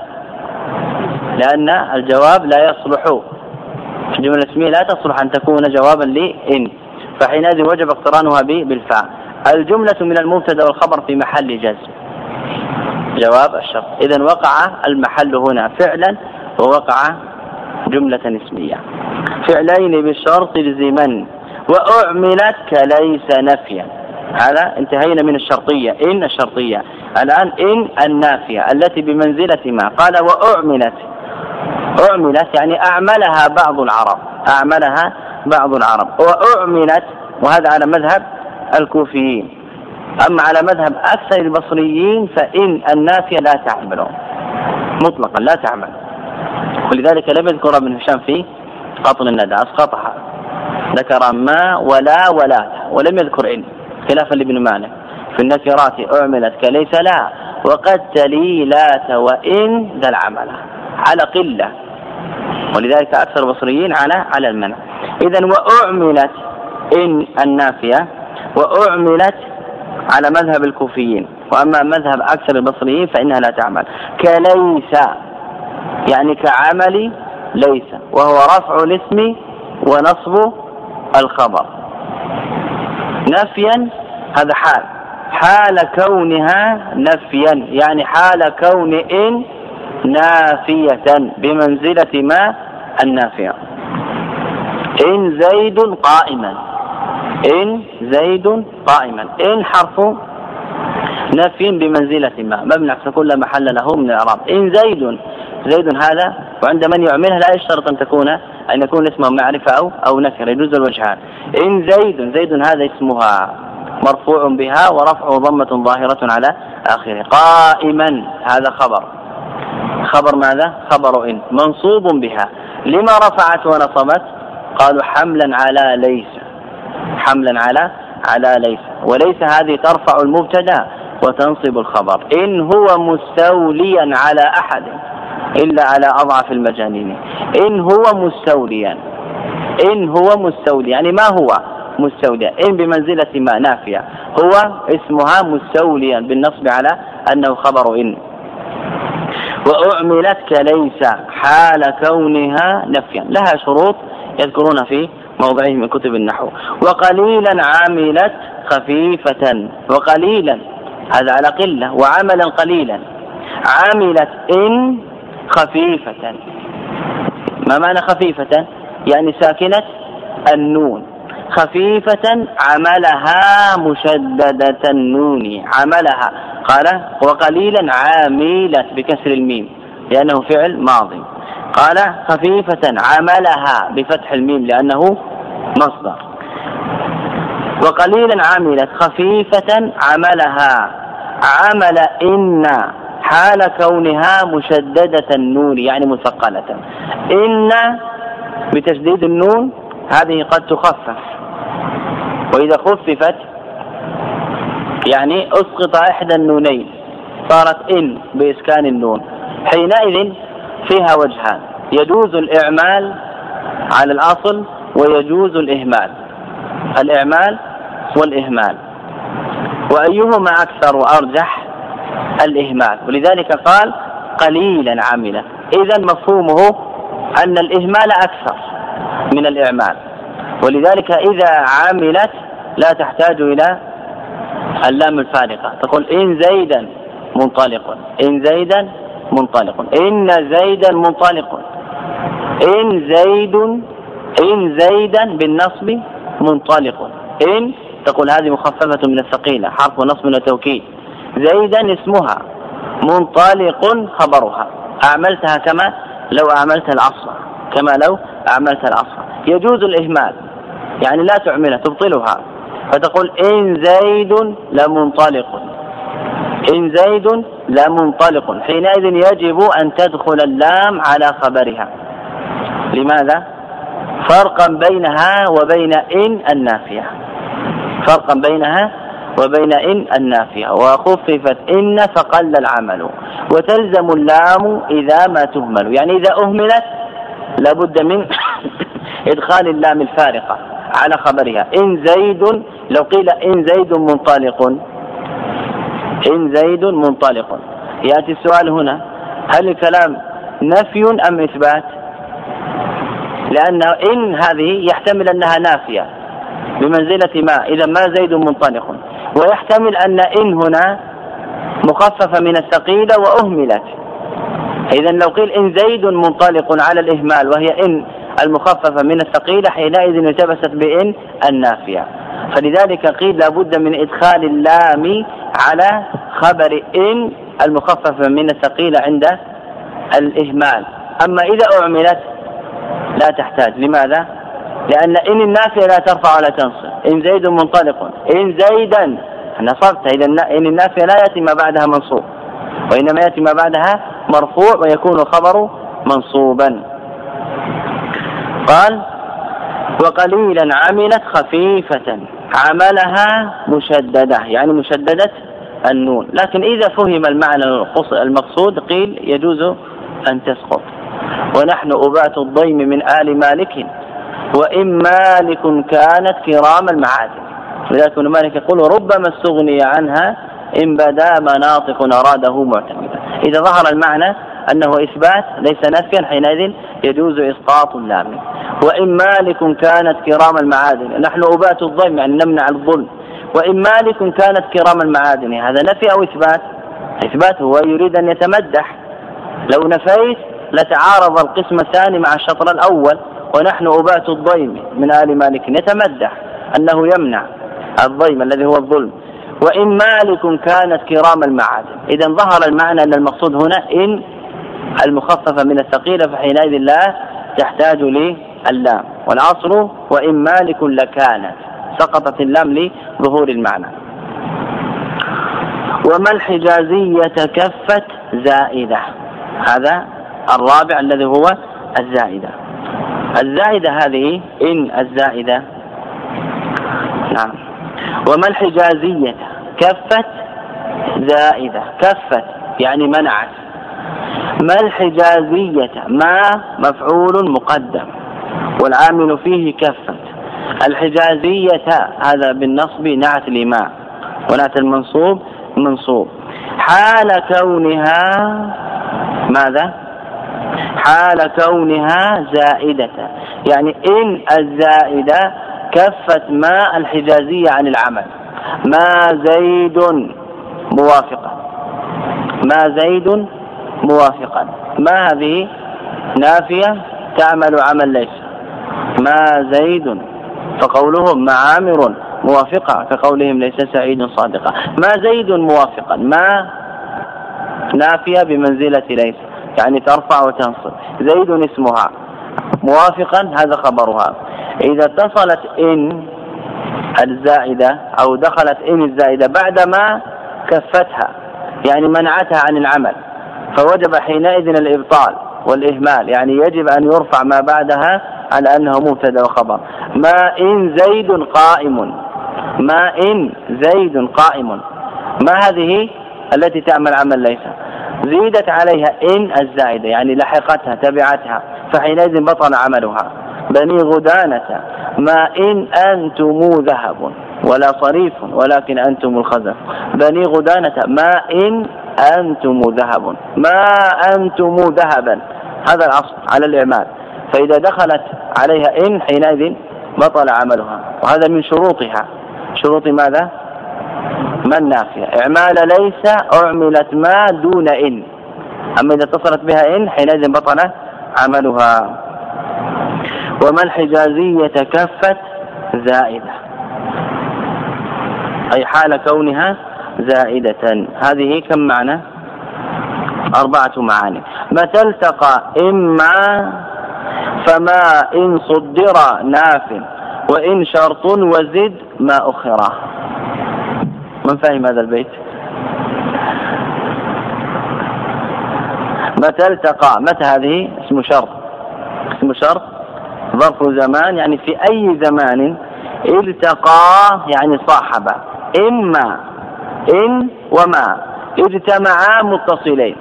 لأن الجواب لا يصلح، الجملة الاسمية لا تصلح أن تكون جوابا لإن، فحينئذ وجب اقترانها بالفاء. الجملة من المبتدا والخبر في محل جزم جواب الشرط. إذن وقع المحل هنا فعلا ووقع جملة اسمية. فعلين بالشرط الزمن وأعملت كليس نفيا. هذا انتهينا من الشرطية، إن الشرطية. الآن إن النافية التي بمنزلة ما. قال وأعملت، أعملت يعني أعملها بعض العرب، أعملها بعض العرب. وأعملت، وهذا على مذهب الكوفيين. أما على مذهب أكثر البصريين فإن النافية لا تعمل مطلقا، لا تعمل. ولذلك لم يذكر ابن هشام في قطن الندى، أسقطها، ذكر ما ولا ولا ولم يذكر إن، خلافا لابن مالك في النكرات. أعملت كليس لا، وقد تلي لا وإن ذا العمل على قلة، ولذلك أكثر البصريين على على المنع. إذن وأعملت إن النافية، وأعملت على مذهب الكوفيين. وأما مذهب أكثر البصريين فإنها لا تعمل. كليس يعني كعمل ليس، وهو رفع الاسم ونصب الخبر. نفيا هذا حال، حال كونها نفيا، يعني حال كون إن نافية بمنزلة ما النافية. إن زيد قائما، إن زيد قائما. إن حرف نفي بمنزلة ما، مبني كل محل له من الإعراب. إن زيد، زيد هذا، وعند من يعملها لا يشترط أن تكون أن يكون اسمه معرفة أو أو نكر، يجوز الوجهان. إن زيد، زيد هذا اسمها مرفوع بها ورفعه ضمة ظاهرة على آخره. قائما هذا خبر، خبر ماذا؟ خبر إن منصوب بها. لما رفعت ونصبت؟ قالوا حملا على ليس، حملا على على ليس. وليس هذه ترفع المبتدا وتنصب الخبر. إن هو مستوليا على أحد إلا على أضعف المجانين. إن هو مستوليا، إن هو مستولي يعني ما هو مستوليا. إن بمنزلة ما نافية، هو اسمها مستوليا بالنصب على أنه خبر إن. وأعملت كليس حال كونها نفيا، لها شروط يذكرون في موضعه من كتب النحو. وقليلا عملت خفيفة، وقليلا هذا على قلة، وعملا قليلا. عملت إن خفيفة. ما معنى خفيفة؟ يعني ساكنة النون. خفيفة عملها مشددة النون، عملها. قال وقليلا عاملت بكسر الميم لأنه فعل ماضي. قال خفيفة عملها بفتح الميم لأنه مصدر. وقليلا عملت خفيفة عملها. عمل إن حال كونها مشددة النون يعني مثقلة. إن بتشديد النون هذه قد تخفف، وإذا خففت يعني أسقط إحدى النونين صارت إن بإسكان النون، حينئذ فيها وجهان: يجوز الإعمال على الأصل ويجوز الإهمال، الإعمال والإهمال. وأيهما أكثر وأرجح؟ الإهمال. ولذلك قال وقليلا عملت. إذن مفهومه أن الإهمال أكثر من الإعمال، ولذلك إذا عملت لا تحتاج إلى اللام الفارقة، تقول إن زيدا منطلق، إن زيدا منطلق، إن زيدا منطلق، إن زيد، إن زيدا بالنصب منطلق. إن تقول هذه مخففة من الثقيلة حرف نصب وتوكيد، زيدا اسمها، منطلق خبرها. أعملتها كما لو أعملت العصر، كما لو أعملت العصر. يجوز الإهمال، يعني لا تعملها تبطلها، فتقول إن زيد لمنطلق، إن زيد لمنطلق، حينئذ يجب أن تدخل اللام على خبرها. لماذا؟ فرقا بينها وبين إن النافية، فرقا بينها وبين إن النافية، وخففت إن فقل العمل، وتلزم اللام إذا ما تهمل، يعني إذا أهملت لابد من إدخال اللام الفارقة على خبرها. إن زيد، لو قيل إن زيد منطلق، إن زيد منطلق، يأتي السؤال هنا هل الكلام نفي أم إثبات؟ لأن إن هذه يحتمل أنها نافية بمنزلة ما، إذا ما زيد منطلق، ويحتمل أن إن هنا مخففة من الثقيلة وأهملت. إذا لو قيل إن زيد منطلق على الإهمال وهي إن المخففة من الثقيلة، حينئذ التبست بإن النافية. فلذلك قيل لابد من إدخال اللام على خبر إن المخففة من الثقيلة عند الإهمال. أما إذا أعملت لا تحتاج. لماذا؟ لأن إن النافية لا ترفع ولا تنصب. إن زيد منطلق، إن زيدا نصبت، إذا إن النافية لا يأتي ما بعدها منصوب، وإنما يأتي ما بعدها مرفوع ويكون الخبر منصوبا. قال وقليلا عملت خفيفة، عملها مشددة، يعني مشددة النون، لكن إذا فهم المعنى المقصود قيل يجوز أن تسقط. ونحن أبات الضيم من آل مالك، وإن مالك كانت كرام المعادن. لذلك ابن مالك يقول ربما استغني عنها إن بدا مناطق أراده معتمدا. إذا ظهر المعنى أنه إثبات ليس نفيا، حينئذ يجوز إسقاط اللام. وإن مالك كانت كرام المعادن، نحن أبات الضيم يعني نمنع الظلم، وإن مالك كانت كرام المعادن، هذا نفي أو إثبات؟ إثبات، هو يريد أن يتمدح. لو نفيت لتعارض القسم الثاني مع الشطر الأول، ونحن أبات الضيم من آل مالك يتمدح أنه يمنع الضيم الذي هو الظلم. وإن مالك كانت كرام المعادن، إذا ظهر المعنى أن المقصود هنا إن المخففة من الثقيلة، فحينئذ لا تحتاج للام. والعصر وإن مالك لكانت، سقطت اللام لظهور المعنى. وما الحجازية كفت زائدة، هذا الرابع الذي هو الزائدة. الزائدة هذه إن الزائدة، نعم. وما الحجازية كفت زائدة، كفت يعني منعت. ما الحجازية، ما مفعول مقدم والعامل فيه كفت. الحجازية هذا بالنصب نعت لما، ونعت المنصوب منصوب. حال كونها ماذا؟ حال كونها زائدة، يعني إن الزائدة كفت ما الحجازية عن العمل. ما زيد موافقا، ما زيد موافقا، ما هذه نافية تعمل عمل ليس. ما زيد، فقولهم ما عامر موافقة كقولهم ليس سعيد صادقا. ما زيد موافقا، ما نافية بمنزلة ليس، يعني ترفع وتنصب. زيد اسمها، موافقا هذا خبرها. إذا اتصلت إن الزائدة أو دخلت إن الزائدة بعدما كفتها، يعني منعتها عن العمل، فوجب حينئذ الإبطال والإهمال، يعني يجب أن يرفع ما بعدها على أنه مبتدأ وخبر. ما إن زيد قائم، ما إن زيد قائم، ما هذه التي تعمل عمل ليس، زيدت عليها إن الزائدة، يعني لحقتها تبعتها، فحينئذ بطل عملها. بني غدانة، ما إن أنتم ذهب ولا صريف ولكن أنتم الخزف. بني غدانة، ما إن أنتم ذهب، ما أنتم ذهبا، هذا الأصل على الإعمال. فإذا دخلت عليها إن حينئذ بطل عملها، وهذا من شروطها، شروط ماذا؟ ما النافية. إعمال ليس أعملت ما دون إن، أما إذا اتصلت بها إن حينئذ بطل عملها. وما الحجازية كفت زائدة، أي حال كونها زائدة. هذه كم معنى؟ أربعة معاني. متى التقى إما فما إن صدر ناف، وإن شرط وزد ما أخره. من فهم هذا البيت؟ متى التقى، متى هذه اسم شرط، اسم شرط ظرف زمان، يعني في أي زمان التقى يعني صاحب. إما إن وما اجتمعا متصلين،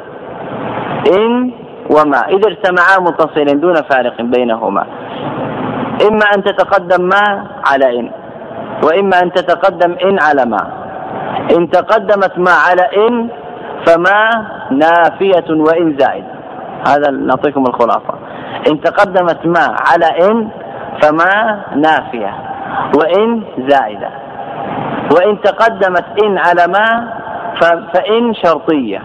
إن وما إذا اجتمعا متصلين دون فارق بينهما، إما أن تتقدم ما على إن، وإما أن تتقدم إن على ما. إن تقدمت ما على إن فما نافية وإن زائد، هذا نعطيكم الخلاصة. إن تقدمت ما على إن فما نافية وإن زائدة، وإن تقدمت إن على ما فإن شرطية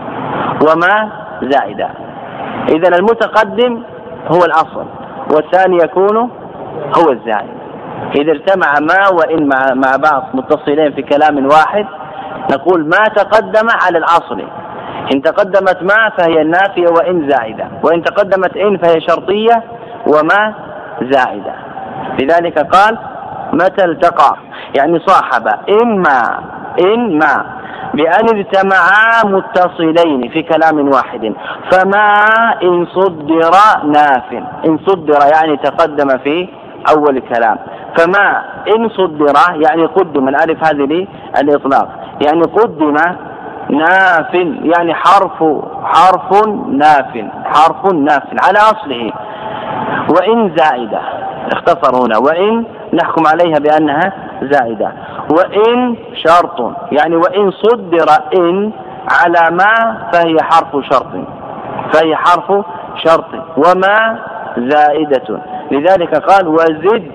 وما زائدة. إذن المتقدم هو الأصل، والثاني يكون هو الزائد. إذا اجتمع ما وإن مع, مع بعض متصلين في كلام واحد نقول ما تقدم على الأصل. إن تقدمت ما فهي النافية وإن زائدة، وإن تقدمت إن فهي شرطية وما زائدة. لذلك قال متى التقى يعني صاحب إما إن ما بأن اجتمعا متصلين في كلام واحد، فما إن صدر ناف. إن صدر يعني تقدم في أول الكلام، فما إن صدر يعني قدم، الألف هذه الإطلاق، يعني قدم ناف يعني حرف حرف ناف حرف ناف على أصله. وإن زائدة اختصر هنا، وإن نحكم عليها بأنها زائدة. وإن شرط يعني وإن صدر إن على ما فهي حرف شرط، فهي حرف شرط وما زائدة. لذلك قال وزد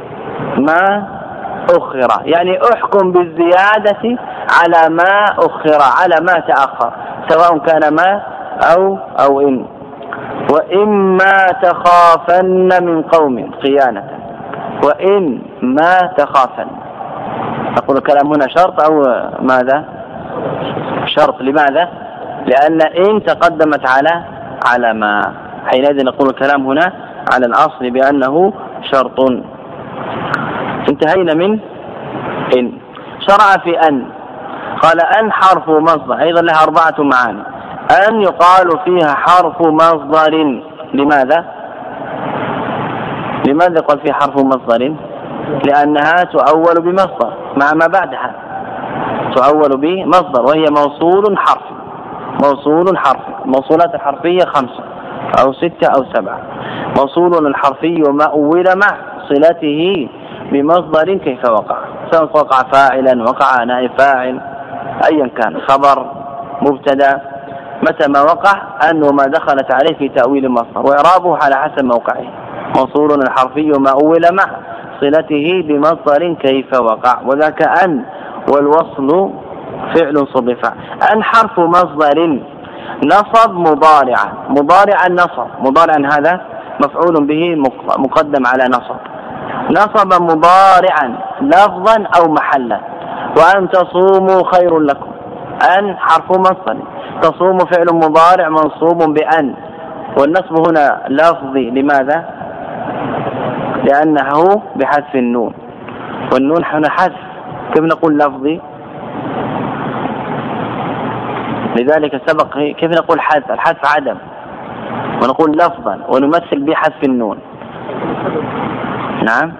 ما أخر، يعني أحكم بالزيادة على ما أخر، على ما تأخر، سواء كان ما أو أو إن. وإما تخافن من قوم خيانة، وإن ما تخافن، نقول الكلام هنا شرط أو ماذا؟ شرط. لماذا؟ لأن إن تقدمت على على ما، حينئذ نقول الكلام هنا على الأصل بأنه شرط. انتهينا من إن. شرع في أن، قال أن حرف مصدر، أيضا لها أربعة معاني. أن يقال فيها حرف مصدر. لماذا؟ لماذا قال فيها حرف مصدر؟ لأنها تؤول بمصدر مع ما بعدها، تؤول بمصدر، وهي موصول حرفي. موصول حرفي، موصولات الحرفية خمسة أو ستة أو سبعة. موصول الحرفي وما أول مع صلته بمصدر كيف وقع، سواء وقع فاعلا وقع نائب فاعل أيا كان، خبر مبتدا، متى ما وقع أنه ما دخلت عليه في تأويل مصدر، وإعرابه على حسب موقعه. موصول الحرفي وما أول مع صلته بمصدر كيف وقع، وذاك أن والوصل فعل صدفة. أن حرف مصدر نصب مضارعا، مضارعا نصب، مضارعا هذا مفعول به مقدم على نصب، نصب مضارعا لفظا أو محلا. وأن تصوموا خير لكم، أن حرف مصدر، تصوم فعل مضارع منصوب بأن، والنصب هنا لفظي. لماذا؟ لأنه بحذف النون، والنون هنا حذف، كيف نقول لفظي؟ لذلك سبق كيف نقول حذف، الحذف عدم، ونقول لفظا ونمثل بحذف النون. نعم،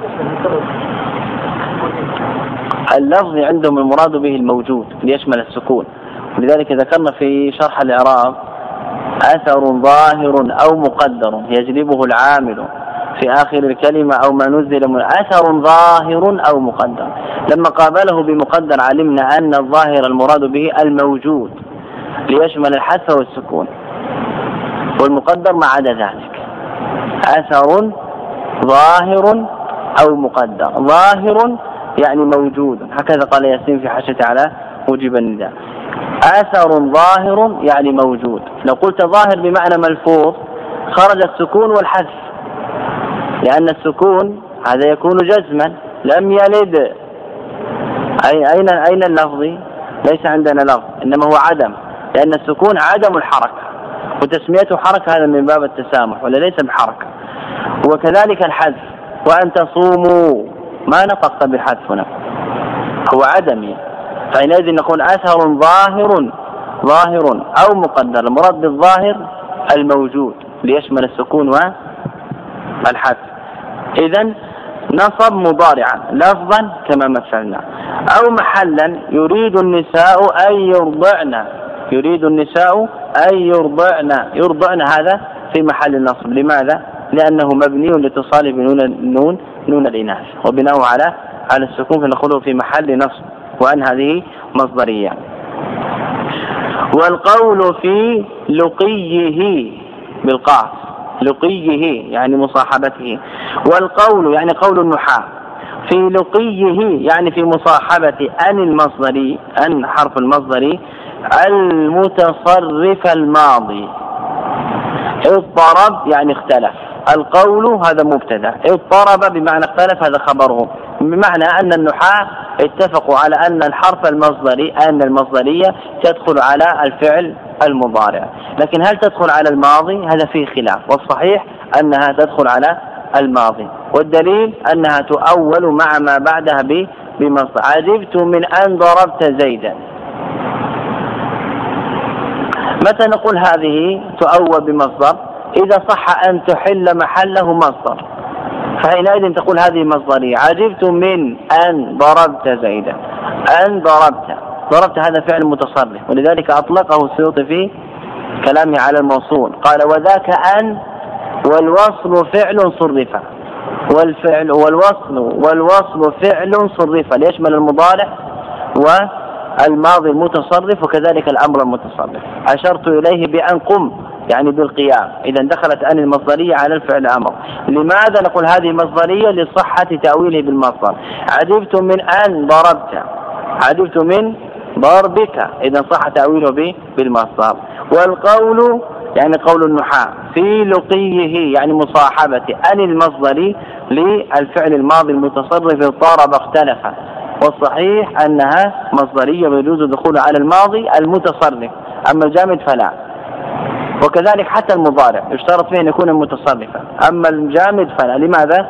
اللفظ عندهم المراد به الموجود ليشمل السكون. ولذلك ذكرنا في شرح الإعراب أثر ظاهر أو مقدر يجلبه العامل في آخر الكلمة أو ما نزل من أثر ظاهر أو مقدر. لما قابله بمقدر علمنا أن الظاهر المراد به الموجود، ليشمل الحذف والسكون، والمقدر ما عدا ذلك. أثر ظاهر أو مقدر. ظاهر يعني موجود، هكذا قال ياسين في حاشية على موجب النداء. أثر ظاهر يعني موجود. لو قلت ظاهر بمعنى ملفوظ خرج السكون والحذف، لأن السكون هذا يكون جزما. لم يلد، أي أين أين اللفظ؟ ليس عندنا لفظ، إنما هو عدم، لأن السكون عدم الحركة، وتسميته حركة هذا من باب التسامح ولا ليس بحركة. وكذلك الحذف، وأن تصوموا ما نطق بالحذف هنا، هو عدمي، فحينئذ نقول أثر ظاهر ظاهر أو مقدر. المراد بالظاهر الموجود ليشمل السكون والحذف. إذن نصب مضارعا لفظا كما مثلنا، أو محلا يريد النساء أن يرضعن، يريد النساء أن يرضعن، يرضعن هذا في محل النصب. لماذا؟ لأنه مبني لاتصال بنون النون نون الإناث، وبناء على على السكون فنقوله في محل نصب، وأن هذه مصدرية. والقول في لقيه بالقاف، لقيه يعني مصاحبته. والقول يعني قول النحاة في لقيه يعني في مصاحبة أن المصدري، أن حرف المصدري المتصرف الماضي. اضطرب يعني اختلف. القول هذا مبتدا، اضطرب بمعنى اختلف هذا خبره، بمعنى أن النحاة اتفقوا على أن الحرف المصدري أن المصدرية تدخل على الفعل المضارع، لكن هل تدخل على الماضي؟ هذا فيه خلاف، والصحيح أنها تدخل على الماضي، والدليل أنها تؤول مع ما بعدها بمصدر. عجبت من أن ضربت زيدا. متى نقول هذه تؤول بمصدر؟ إذا صح أن تحل محله مصدر، فحينئذ تقول هذه مصدرية. عجبت من أن ضربت زيدا. أن ضربت، ضربت هذا فعل متصرف، ولذلك أطلقه السيوطي في كلامه على الموصول، قال وذاك أن والوصل فعل صرف، والفعل والوصل والوصل فعل صرف ليشمل المضارع والماضي المتصرف، وكذلك الأمر المتصرف. أشرت إليه بأن قم يعني بالقيام، إذا دخلت أن المصدرية على الفعل أمر. لماذا نقول هذه مصدرية؟ لصحة تأويله بالمصدر. عجبت من أن ضربت، عجبت من ضربك، إذا صح تأويله بالمصدر. والقول يعني قول النحاة في لقيه يعني مصاحبة أن المصدري للفعل الماضي المتصرف اضطرب اختلف، والصحيح أنها مصدرية ويجوز الدخول على الماضي المتصرف، أما الجامد فلا. وكذلك حتى المضارع يشترط فيه أن يكون متصرفا، أما الجامد فلا. لماذا؟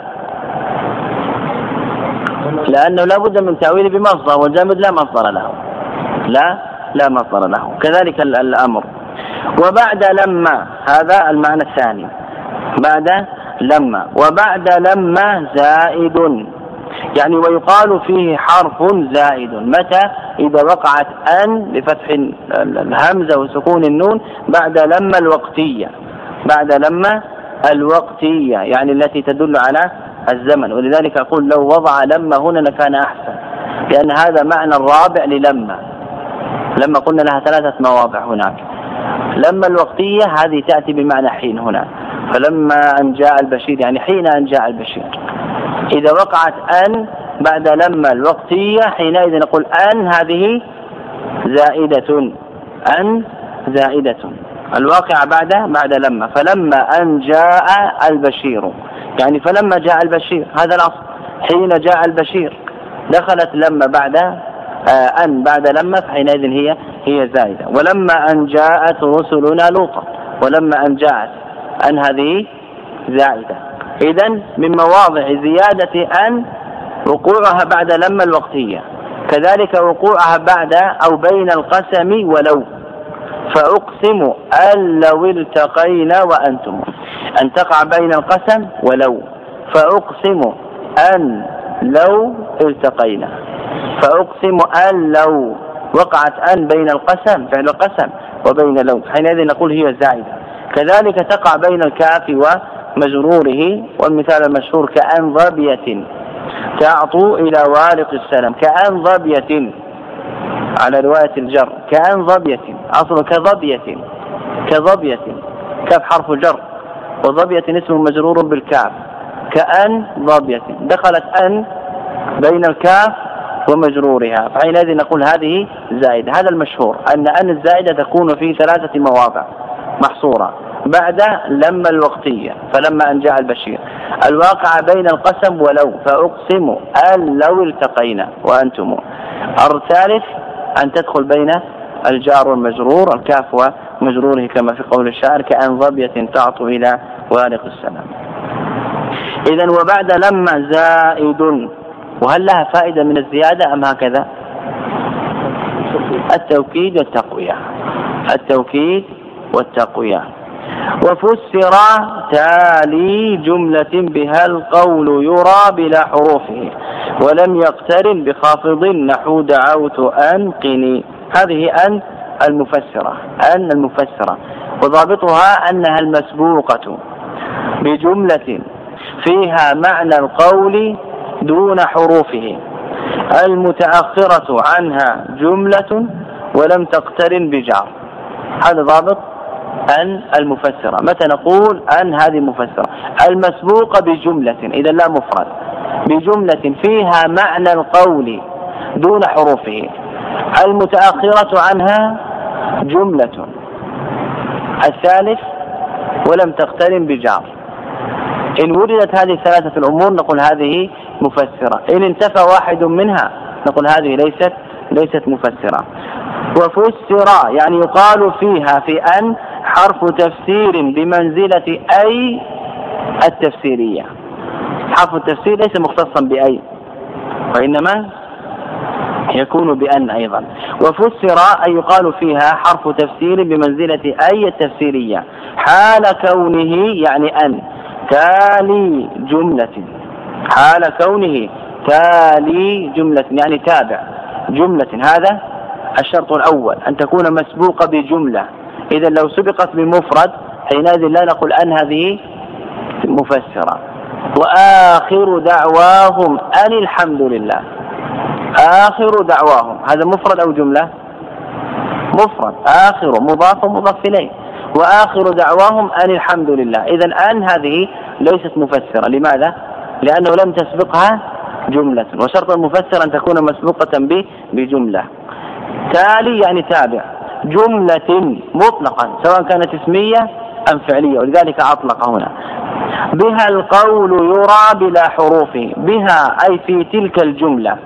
لأنه لا بد من تأويله بمصدر، والجامد لا مصدر له، لا لا مصدر له. كذلك الأمر. وبعد لما هذا المعنى الثاني، بعد لما. وبعد لما زائد يعني ويقال فيه حرف زائد متى؟ إذا وقعت أن بفتح الهمزة وسكون النون بعد لما الوقتية، بعد لما الوقتية يعني التي تدل على الزمن. ولذلك أقول لو وضع لما هنا لكان أحسن، لأن هذا معنى الرابع للما. لما قلنا لها ثلاثة مواضع هناك. لما الوقتية هذه تأتي بمعنى حين هنا، فلما أن جاء البشير يعني حين أن جاء البشير. إذا وقعت أن بعد لما الوقتية حينئذ نقول أن هذه زائدة، أن زائدة الواقع بعد بعد لما. فلما أن جاء البشير يعني فلما جاء البشير، هذا الأصل. حين جاء البشير دخلت لما بعد آه أن بعد لما، فحينئذ هي هي زائدة. ولما أن جاءت رسلنا لوطا، ولما أن جاءت أن هذه زائدة. إذن من مواضع زيادة أن وقوعها بعد لما الوقتية، كذلك وقوعها بعد أو بين القسم ولو. فأقسم أن لو التقينا وأنتم، أن تقع بين القسم ولو. فأقسم أن لو التقينا، فأقسم أن لو وقعت أن بين القسم فعل القسم وبين لو، حينئذ نقول هي زائدة. كذلك تقع بين الكاف ومجروره، والمثال المشهور كأن ظبية تعطوا إلى وارق السلام، كأن ظبية على رواية الجر، كأن ظبية، أصله كظبية، كظبية، كاف حرف جر، وظبية اسم مجرور بالكاف، كأن ظبية، دخلت أن بين الكاف ومجرورها، فحينئذ نقول هذه زائدة. هذا المشهور أن أن الزائدة تكون في ثلاثة مواضع محصورة بعد لما الوقتية، فلما أن جاء البشير، الواقع بين القسم ولو، فأقسم أن لو التقينا وأنتم. الثالث أن تدخل بين الجار والمجرور، الكاف ومجروره كما في قول الشاعر كأن ظبية تعطو إلى وارق السلام. إذن وبعد لما زائد، وهل لها فائدة من الزيادة أم هكذا؟ التوكيد والتقوية، التوكيد والتقوية. وفسر تالي جملة بها القول يرى بلا حروفه ولم يقترن بخافض نحو دعوت أنقني. هذه أن المفسرة، أن المفسرة، وضابطها أنها المسبوقة بجملة فيها معنى القول دون حروفه، المتأخرة عنها جملة ولم تقترن بجار. هذا ضابط أن المفسرة. متى نقول أن هذه مفسرة؟ المسبوقة بجملة، إذا لا مفرد، بجملة فيها معنى القول دون حروفه، المتأخرة عنها جملة. الثالث ولم تقترن بجار. إن وجدت هذه الثلاثة الأمور نقول هذه مفسرة، إن انتفى واحد منها نقول هذه ليست ليست مفسرة. وفسر يعني يقال فيها في أن حرف تفسير بمنزلة أي التفسيرية. حرف التفسير ليس مختصا بأي، وإنما يكون بأن أيضا. وفسر أي يقال فيها حرف تفسير بمنزلة أي التفسيرية حال كونه، يعني أن تالي جملة، حال كونه تالي جملة يعني تابع جملة. هذا الشرط الأول، أن تكون مسبوقة بجملة. إذا لو سبقت بمفرد حينئذ لا نقول أن هذه مفسرة. وآخر دعواهم أن الحمد لله، آخر دعواهم هذا مفرد أو جملة؟ مفرد، آخر مضاف مضاف إليه، وآخر دعواهم أن الحمد لله. إذن أن هذه ليست مفسرة. لماذا؟ لأنه لم تسبقها جملة، وشرط المفسر أن تكون مسبوقة بجملة. تالي يعني تابع جملة مطلقا سواء كانت اسمية أم فعلية، ولذلك أطلق هنا. بها القول يرى بلا حروفه، بها أي في تلك الجملة.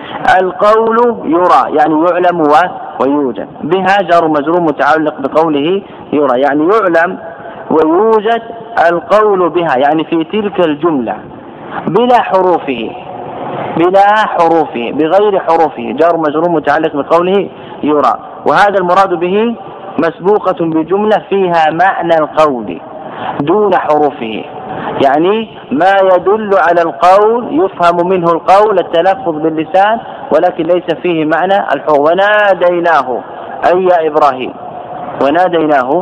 القول يرى يعني يعلم ويوجد، بها جار مجرور متعلق بقوله يرى يعني يعلم ويوجد القول بها يعني في تلك الجملة بلا حروفه، بلا حروفه بغير حروفه، جار مجرور متعلق بقوله يرى. وهذا المراد به مسبوقة بجملة فيها معنى القول دون حروفه، يعني ما يدل على القول يفهم منه القول التلفظ باللسان ولكن ليس فيه معنى الحروف. وناديناه أي يا إبراهيم، وناديناه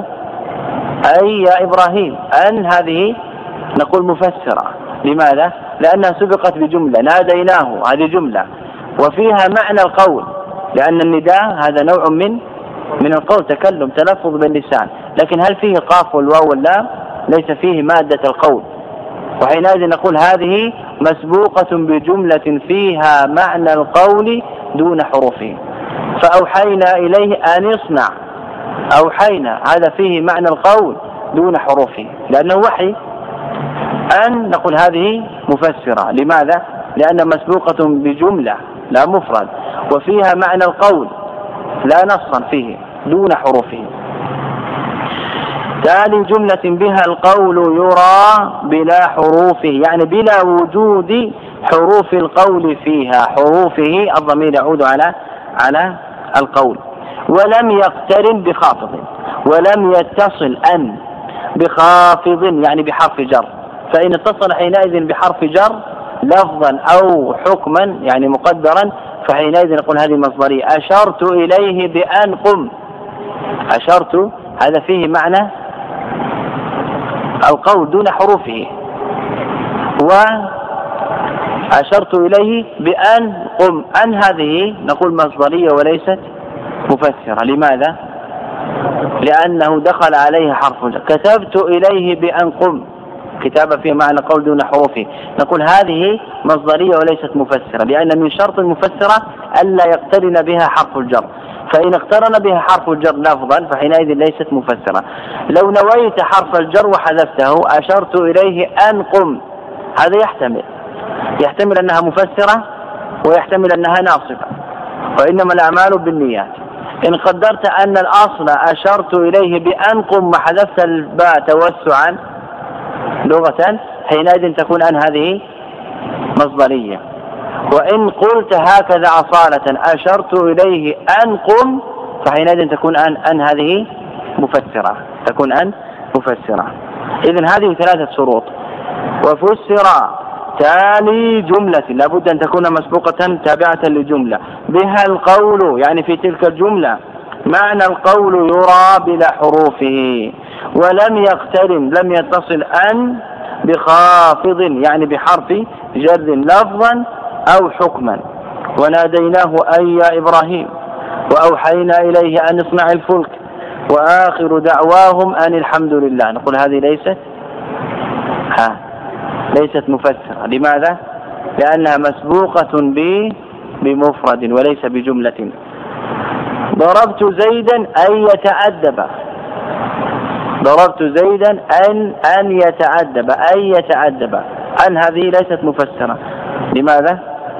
أي يا إبراهيم. أن هذه نقول مفسرة. لماذا؟ لأنها سبقت بجملة، ناديناه هذه جملة وفيها معنى القول، لأن النداء هذا نوع من من القول، تكلم تلفظ باللسان، لكن هل فيه قاف والواو واللام؟ ليس فيه مادة القول. وحينئذ نقول هذه مسبوقة بجملة فيها معنى القول دون حروفه. فأوحينا إليه أن يصنع، أوحينا هذا فيه معنى القول دون حروفه لأنه وحي. أن نقول هذه مفسرة. لماذا؟ لأن مسبوقة بجملة لا مفرد وفيها معنى القول لا نصا فيه دون حروفه. تالي جملة بها القول يرى بلا حروفه يعني بلا وجود حروف القول فيها، حروفه الضمير يعود على على القول. ولم يقترن بخافض، ولم يتصل أن بخافض يعني بحرف جر، فإن اتصل حينئذ بحرف جر لفظا أو حكما يعني مقدرا فحينئذ نقول هذه مصدرية. أشرت إليه بأن قم، أشرت هذا فيه معنى القول دون حروفه، وأشرت إليه بأن قم. أن هذه نقول مصدرية وليست مفسرة. لماذا؟ لأنه دخل عليه حرف جر. كتبت إليه بأن قم، كتابة فيه معنى قول دون حروفه، نقول هذه مصدرية وليست مفسرة، لأن من شرط المفسرة ألا يقترن بها حرف الجر، فإن اقترن بها حرف الجر لفظا فحينئذ ليست مفسرة. لو نويت حرف الجر وحذفته أشرت إليه أن قم، هذا يحتمل يحتمل أنها مفسرة ويحتمل أنها ناصبة، وإنما الأعمال بالنيات. إن قدرت أن الأصل أشرت إليه بأن قم وحذفت الباء توسعا لغة حينئذ تكون أن هذه مصدرية. وإن قلت هكذا أصالة أشرت إليه أن قم فحينئذ تكون أن أن هذه مفسرة تكون أن مفسرة. إذن هذه ثلاثة شروط. وفسر تالي جملة، لابد أن تكون مسبوقة تابعة لجملة بها القول، يعني في تلك الجملة معنى القول يرى بلا حروفه، ولم يقترن لم يتصل أن بخافض يعني بحرف جر لفظا أو حكما. وناديناه أي يا إبراهيم وأوحينا إليه أن اصنع الفلك وآخر دعواهم أن الحمد لله. نقول هذه ليست ها ليست مفسرة. لماذا؟ لأنها مسبوقة بمفرد وليس بجملة. ضربت زيدا أن يتأدب، ضربت زيدا أن أن يتأدب أن يتأدب أن هذه ليست مفسرة. لماذا؟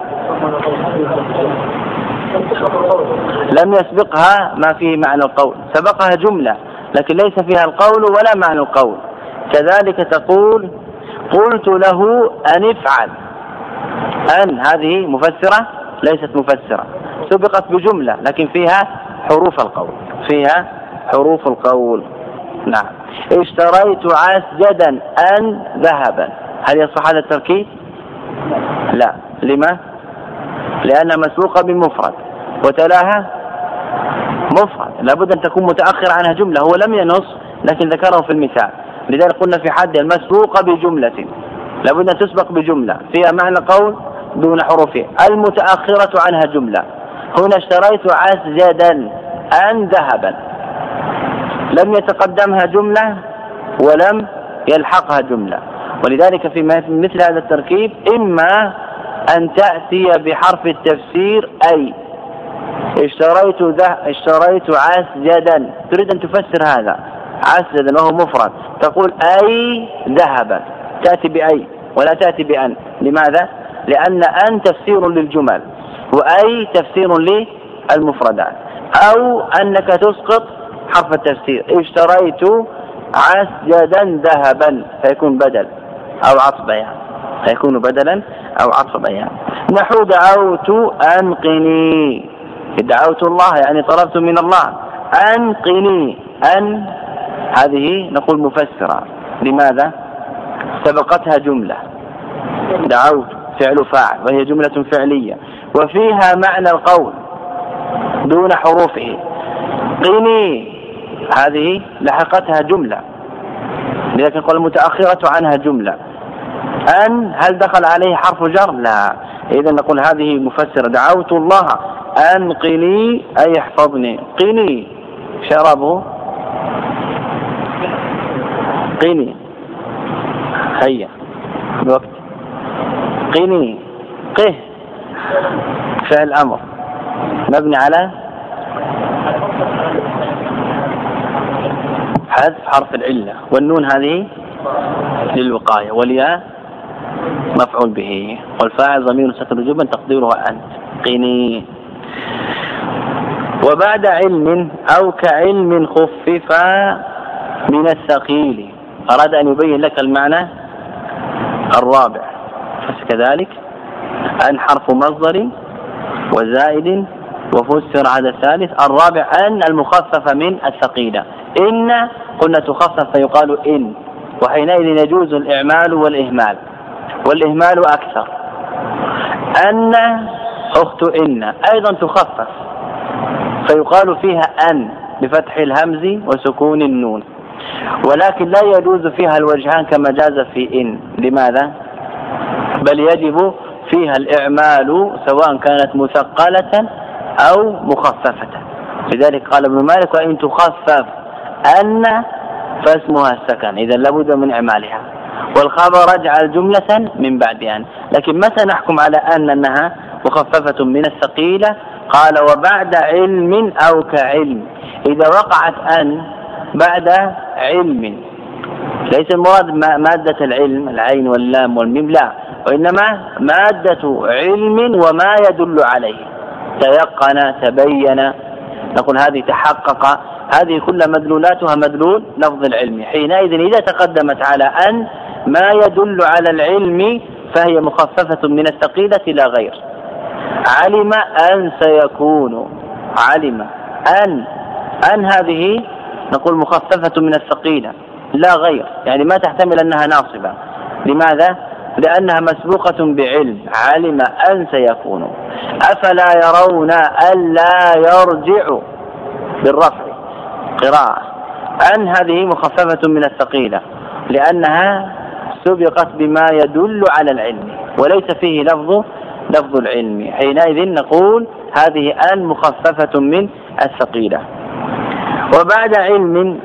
لم يسبقها ما فيه معنى القول، سبقها جملة لكن ليس فيها القول ولا معنى القول. كذلك تقول قلت له أن افعل، أن هذه مفسرة ليست مفسرة، سبقت بجملة لكن فيها حروف القول فيها حروف القول. نعم. اشتريت عسجدا أن ذهبا، هل يصح هذا التركيب؟ لا. لما؟ لأنها مسبوقة بمفرد وتلاها مفرد، لابد أن تكون متأخر عنها جملة، هو لم ينص لكن ذكره في المثال، لذلك قلنا في حد المسبوقة بجملة لابد أن تسبق بجملة فيها معنى قول دون حروفه، المتأخرة عنها جملة. هنا اشتريت عسجدا أن ذهبا، لم يتقدمها جملة ولم يلحقها جملة، ولذلك في مثل هذا التركيب إما أن تأتي بحرف التفسير أي اشتريت ذه اشتريت عسجدا، تريد أن تفسر هذا عسجدا وهو مفرد، تقول أي ذهبا، تأتي بأي ولا تأتي بأن. لماذا؟ لأن أن تفسير للجمل وأي تفسير للمفردات. أو أنك تسقط حرف التفسير، اشتريت عسجدا ذهبا فيكون بدل أو عطف بيان، فيكون بدلا أو عطف بيان. نحو دعوت أنقني، دعوت الله يعني طلبت من الله، أنقني أن هذه نقول مفسرة. لماذا؟ سبقتها جملة، دعوت فعل فاعل وهي جملة فعلية وفيها معنى القول دون حروفه. قني هذه لحقتها جملة لذلك نقول متأخرة عنها جملة. أن هل دخل عليه حرف جر؟ لا. إذا نقول هذه مفسرة. دعوت الله أن قني أي احفظني، قني شرابه قني هيا الوقت، قني قه فعل أمر مبني على حذف حرف العلة، والنون هذه للوقاية، والياء مفعول به، والفاعل ضمير ستر وجوبا تقديره أنت. قني. وبعد علم أو كعلم خفف من الثقيل، أراد أن يبين لك المعنى الرابع، فكذلك أن حرف مصدر وزائد وفسر هذا الثالث. الرابع أن المخفف من الثقيلة، إن قلنا تخفف فيقال إن، وحينئذ يجوز الإعمال والإهمال، والإهمال أكثر. أن أخت إن أيضا تخفف فيقال فيها أن بفتح الهمز وسكون النون، ولكن لا يجوز فيها الوجهان كما جاز في إن. لماذا؟ بل يجب فيها الإعمال سواء كانت مثقلة أو مخففة، لذلك قال ابن مالك وإن تخفف أن فاسمها السكن، إذا لابد من إعمالها، والخبر اجعل جملة من بعد أن. لكن متى نحكم على أن أنها مخففة من الثقيلة؟ قال وبعد علم أو كعلم. إذا وقعت أن بعد علم، ليس المراد مادة العلم العين واللام والميم، لا، وإنما مادة علم وما يدل عليه، تيقن تبين، نقول هذه تحقق، هذه كل مدلولاتها مدلول لفظ العلم. حينئذ إذا تقدمت على أن ما يدل على العلم فهي مخففة من الثقيلة لا غير. علم أن سيكون، علم أن، أن هذه نقول مخففة من الثقيلة لا غير، يعني ما تحتمل أنها ناصبة. لماذا؟ لأنها مسبوقة بعلم، علم أن سيكون. أفلا يرون ألا يرجع بالرفع قراءة، أن هذه مخففة من الثقيلة لأنها سبقت بما يدل على العلم وليس فيه لفظ لفظ العلم. حينئذ نقول هذه أن مخففة من الثقيلة. وبعد علم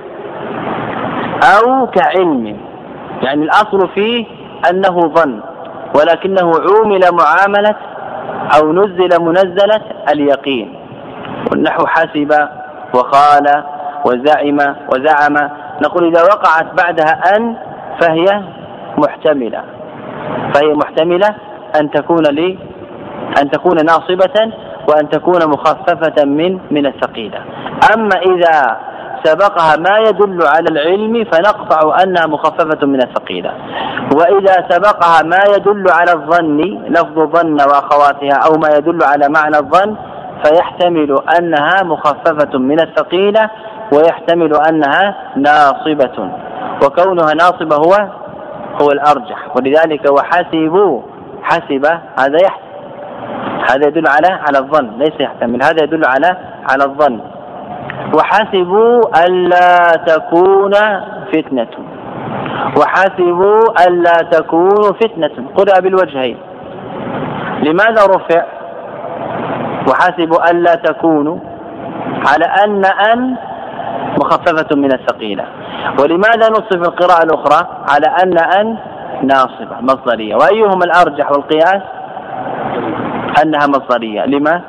أو كعلم، يعني الأصل فيه أنه ظن، ولكنه عومل معاملة أو نزل منزلة اليقين، والنحو حسب وقال وزعم وزعم. نقول إذا وقعت بعدها أن فهي محتملة، فهي محتملة أن تكون لي أن تكون ناصبة وأن تكون مخففة من من الثقيلة. أما إذا سبقها ما يدل على العلم فنقطع أنها مخففة من الثقيلة، وإذا سبقها ما يدل على الظن، لفظ ظن وأخواتها، أو ما يدل على معنى الظن، فيحتمل أنها مخففة من الثقيلة ويحتمل أنها ناصبة، وكونها ناصبة هو هو الأرجح. ولذلك وحسبوا، حسب هذا يحتمل، هذا يدل على على الظن، ليس يحتمل، هذا يدل على على الظن. وحسبوا ألا تكون فتنة، وحسبوا ألا تكون فتنة قرأ بالوجهين. لماذا رفع وحسبوا ألا تكونوا؟ على أن أن مخففة من الثقيلة. ولماذا نصف القراءة الأخرى على أن أن ناصبة مصدرية؟ وأيهما الأرجح والقياس؟ أنها مصدرية. لما؟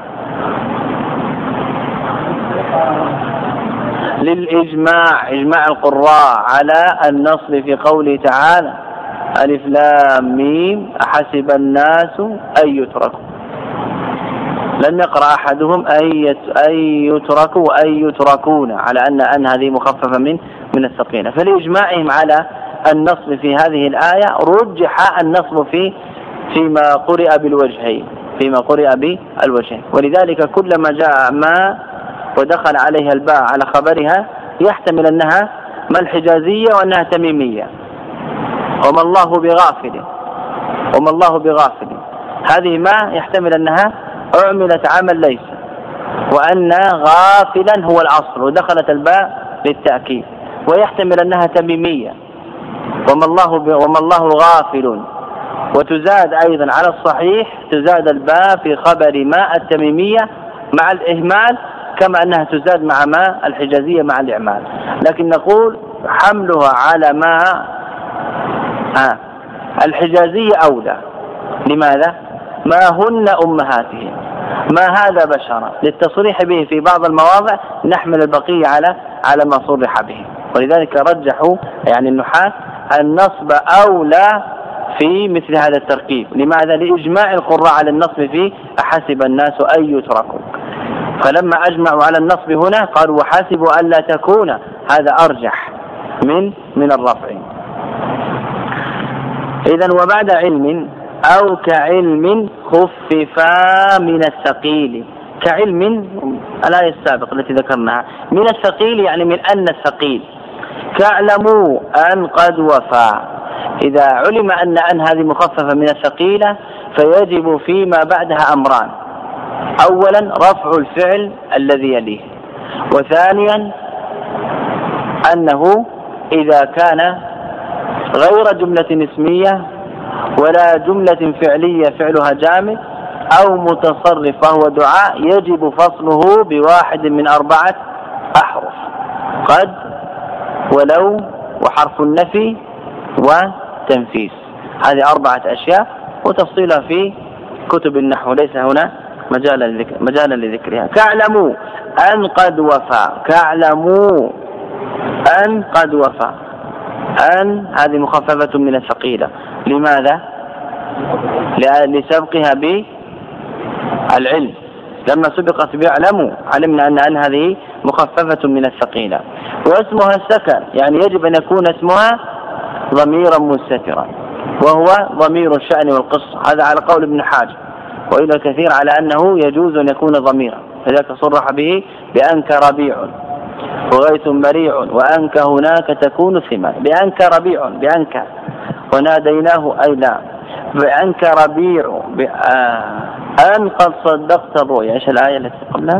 للإجماع، إجماع القراء على النصب في قوله تعالى ألف لام ميم أحسب الناس أن يتركوا، لن يقرأ أحدهم أن يتركوا أن يتركون، على أن أن هذه مخففة من من الثقيلة. فلإجماعهم على النصب في هذه الآية رجح النصب في فيما قرئ بالوجهين، فيما قرئ بالوجهين. ولذلك كلما جاء ما ودخل عليها الباء على خبرها يحتمل أنها ما الحجازية وأنها تميمية. وما الله بغافل، وما الله بغافل، هذه ما يحتمل أنها أعملت عمل ليس، وأن غافلا هو الأصل ودخلت الباء للتأكيد، ويحتمل أنها تميمية. وما الله وما الله غافل، وتزاد أيضا على الصحيح تزاد الباء في خبر ما التميمية مع الإهمال، كما أنها تزاد مع ما الحجازية مع الإعمال. لكن نقول حملها على ما آه الحجازية أولى. لماذا؟ ما هن أمهاتهم، ما هذا بشرا، للتصريح به في بعض المواضع نحمل البقية على على ما صرح به. ولذلك رجحوا يعني النحاة النصب أولى في مثل هذا التركيب. لماذا؟ لإجماع القراء على النصب فيه أحسب الناس أن يتركوا. فلما أجمعوا على النصب هنا قالوا وحاسبوا ألا تكون، هذا أرجح من من الرفع. إذن وبعد علم أو كعلم خففا من الثقيل. كعلم الآية السابقة التي ذكرناها، من الثقيل يعني من أن الثقيل. كاعلموا أن قد وفى، إذا علم أن أن هذه مخففة من الثقيلة فيجب فيما بعدها أمران: أولا رفع الفعل الذي يليه، وثانيا أنه إذا كان غير جملة اسمية ولا جملة فعلية فعلها جامد أو متصرف فهو دعاء يجب فصله بواحد من أربعة أحرف: قد، ولو، وحرف النفي، وتنفيس. هذه أربعة أشياء وتفصيلها في كتب النحو، ليس هنا مجالا لذكر مجالا لذكرها. كاعلموا أن قد وفى، كاعلموا أن قد وفى. أن هذه مخففة من الثقيلة. لماذا؟ لسبقها بالعلم. لما سبقت باعلموا علمنا أن أن هذه مخففة من الثقيلة. واسمها السكن، يعني يجب أن يكون اسمها ضميرا مستترا، وهو ضمير الشأن والقصة. هذا على قول ابن حاجب، وإلى الكثير على أنه يجوز أن يكون ضميرا، فذلك صرح به بأنك ربيع وغيث مريع وأنك هناك تكون ثمار. بأنك ربيع، بأنك، وناديناه أي لا، بأنك ربيع، أن قد صدقت الرؤيا. إيش الآية التي قبلها؟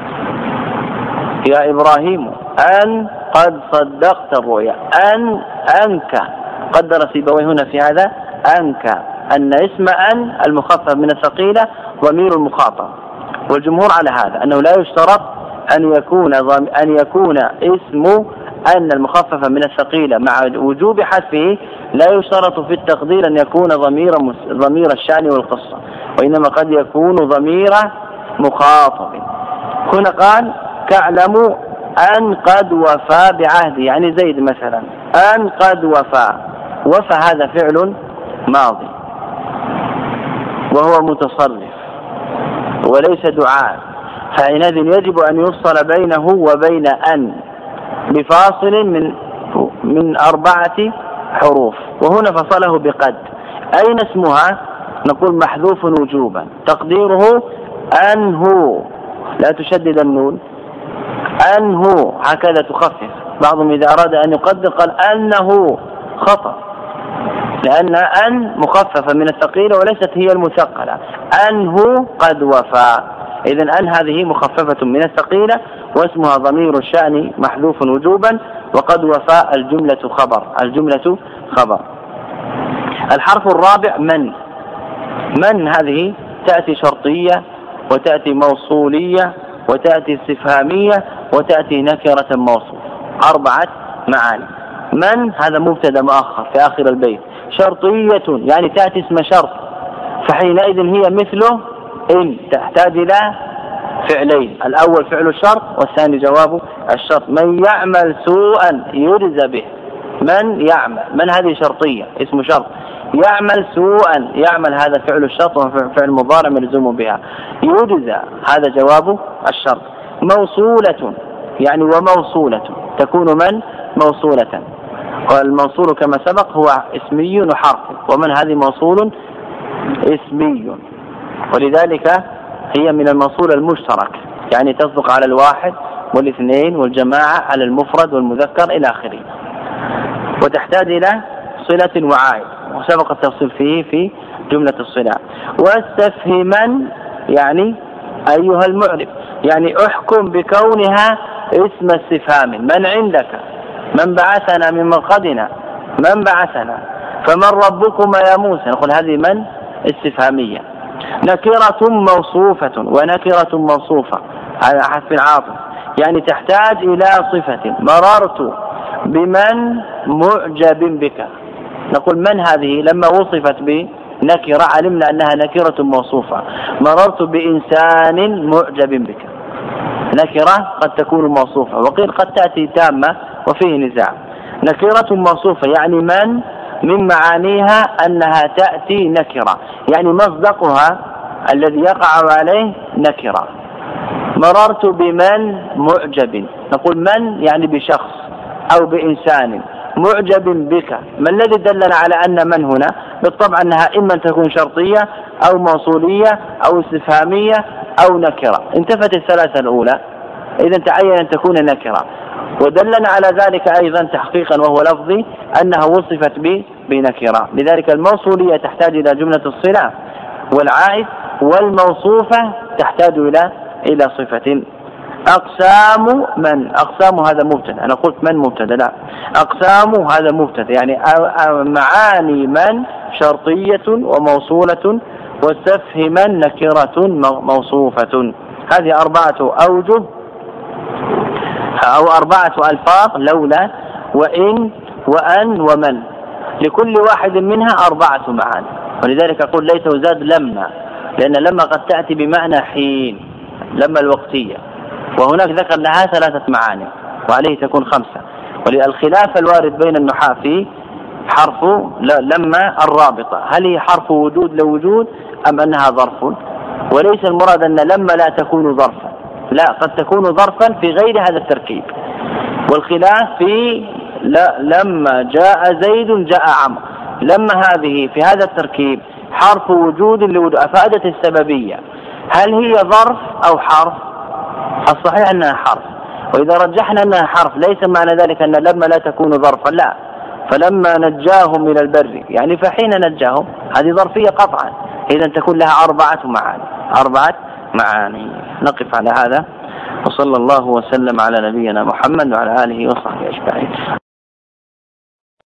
يا إبراهيم أن قد صدقت الرؤيا. أن، أنك، قدر سيبويه هنا في هذا أنك، أن اسم أن المخفف من الثقيلة ضمير المخاطب. والجمهور على هذا أنه لا يشترط أن يكون أن يكون اسم أن المخفف من الثقيلة مع وجوب حذفه، لا يشترط في التقدير أن يكون ضمير ضمير الشأن والقصة، وإنما قد يكون ضمير مخاطب. هنا قال كاعلموا أن قد وفى بعهده، يعني زيد مثلا، أن قد وفى. وفى هذا فعل ماضي وهو متصرف وليس دعاء، فحينئذ يجب أن يفصل بينه وبين أن بفاصل من من أربعة حروف، وهنا فصله بقد. أين اسمها؟ نقول محذوف وجوبا، تقديره أنه، لا تشدد النون، أنه، هكذا تخفف. بعضهم إذا أراد أن يقدر قال أنه، خطأ، لأن أن مخففة من الثقيلة وليست هي المثقلة. أنه قد وفى، إذن أن هذه مخففة من الثقيلة واسمها ضمير الشأن محذوف وجوبا، وقد وفى الجملة خبر، الجملة خبر. الحرف الرابع من. من هذه تأتي شرطية وتأتي موصولية وتأتي استفهامية وتأتي نكرة موصول، أربعة معاني. من هذا مبتدا مؤخر في آخر البيت، شرطية يعني تأتي اسم شرط، فحينئذ هي مثله إن، تحتاج إلى فعلين، الأول فعل الشرط والثاني جواب الشرط. من يعمل سوءا يجزى به. من يعمل، من هذه شرطية اسم شرط، يعمل سوءا، يعمل هذا فعل الشرط وفعل مضارع ملزوم بها، يجزى هذا جواب الشرط. موصولة يعني وموصولة، تكون من موصولة، والموصول كما سبق هو اسمي وحرف، ومن هذه موصول اسمي، ولذلك هي من الموصول المشترك، يعني تصدق على الواحد والاثنين والجماعة، على المفرد والمذكر إلى آخره، وتحتاج إلى صلة وعائد، وسبق التفصيل فيه في جملة الصلة. واستفهما يعني أيها المعرب، يعني احكم بكونها اسم استفهام. من عندك، من بعثنا من مرقدنا، من بعثنا، فمن ربكما يا موسى، نقول هذه من استفهامية. نكرة موصوفة ونكرة موصوفة على حسب العاطف، يعني تحتاج إلى صفة. مررت بمن معجب بك، نقول من هذه لما وصفت بنكرة علمنا أنها نكرة موصوفة. مررت بإنسان معجب بك، نكرة قد تكون موصوفة، وقيل قد تأتي تامة وفيه نزاع. نكرة موصوفة يعني من من معانيها أنها تأتي نكرة، يعني مصدقها الذي يقع عليه نكرة. مررت بمن معجب، نقول من يعني بشخص أو بإنسان، معجب بك. ما الذي دلنا على أن من هنا؟ بالطبع أنها إما تكون شرطية أو موصولية أو استفهامية أو نكرة. انتفت الثلاثة الأولى، إذا تعين أن تكون نكرة. ودلنا على ذلك أيضا تحقيقا وهو لفظي أنها وصفت بنكرة، لذلك الموصولية تحتاج إلى جملة الصلة والعائد، والموصوفة تحتاج إلى إلى صفة. أقسام من، أقسام هذا مبتدا، أنا قلت من مبتدا، لا، أقسام هذا مبتدا، يعني معاني من شرطية وموصولة واستفهما نكرة موصوفة. هذه أربعة أوجه أو أربعة ألفاظ: لولا وإن وأن ومن، لكل واحد منها أربعة معاني. ولذلك أقول ليس وزاد لما، لأن لما قد تأتي بمعنى حين، لما الوقتية، وهناك ذكر لها ثلاثة معاني وعليه تكون خمسة. وللخلاف الوارد بين النحاة في حرف لما الرابطة، هل هي حرف وجود لوجود أم أنها ظرف؟ وليس المراد أن لما لا تكون ظرفا، لا، قد تكون ظرفا في غير هذا التركيب. والخلاف في لما جاء زيد جاء عمرو، لما هذه في هذا التركيب حرف وجود لوجود، أفادت السببية. هل هي ظرف أو حرف؟ الصحيح أنها حرف، وإذا رجحنا أنها حرف ليس معنى ذلك أن لما لا تكون ظرفا، لا، فلما نجاهم من البر يعني فحين نجاهم، هذه ظرفية قطعا، إذن تكون لها أربعة معاني، أربعة معاني. نقف على هذا، وصلى الله وسلم على نبينا محمد وعلى آله وصحبه أجمعين.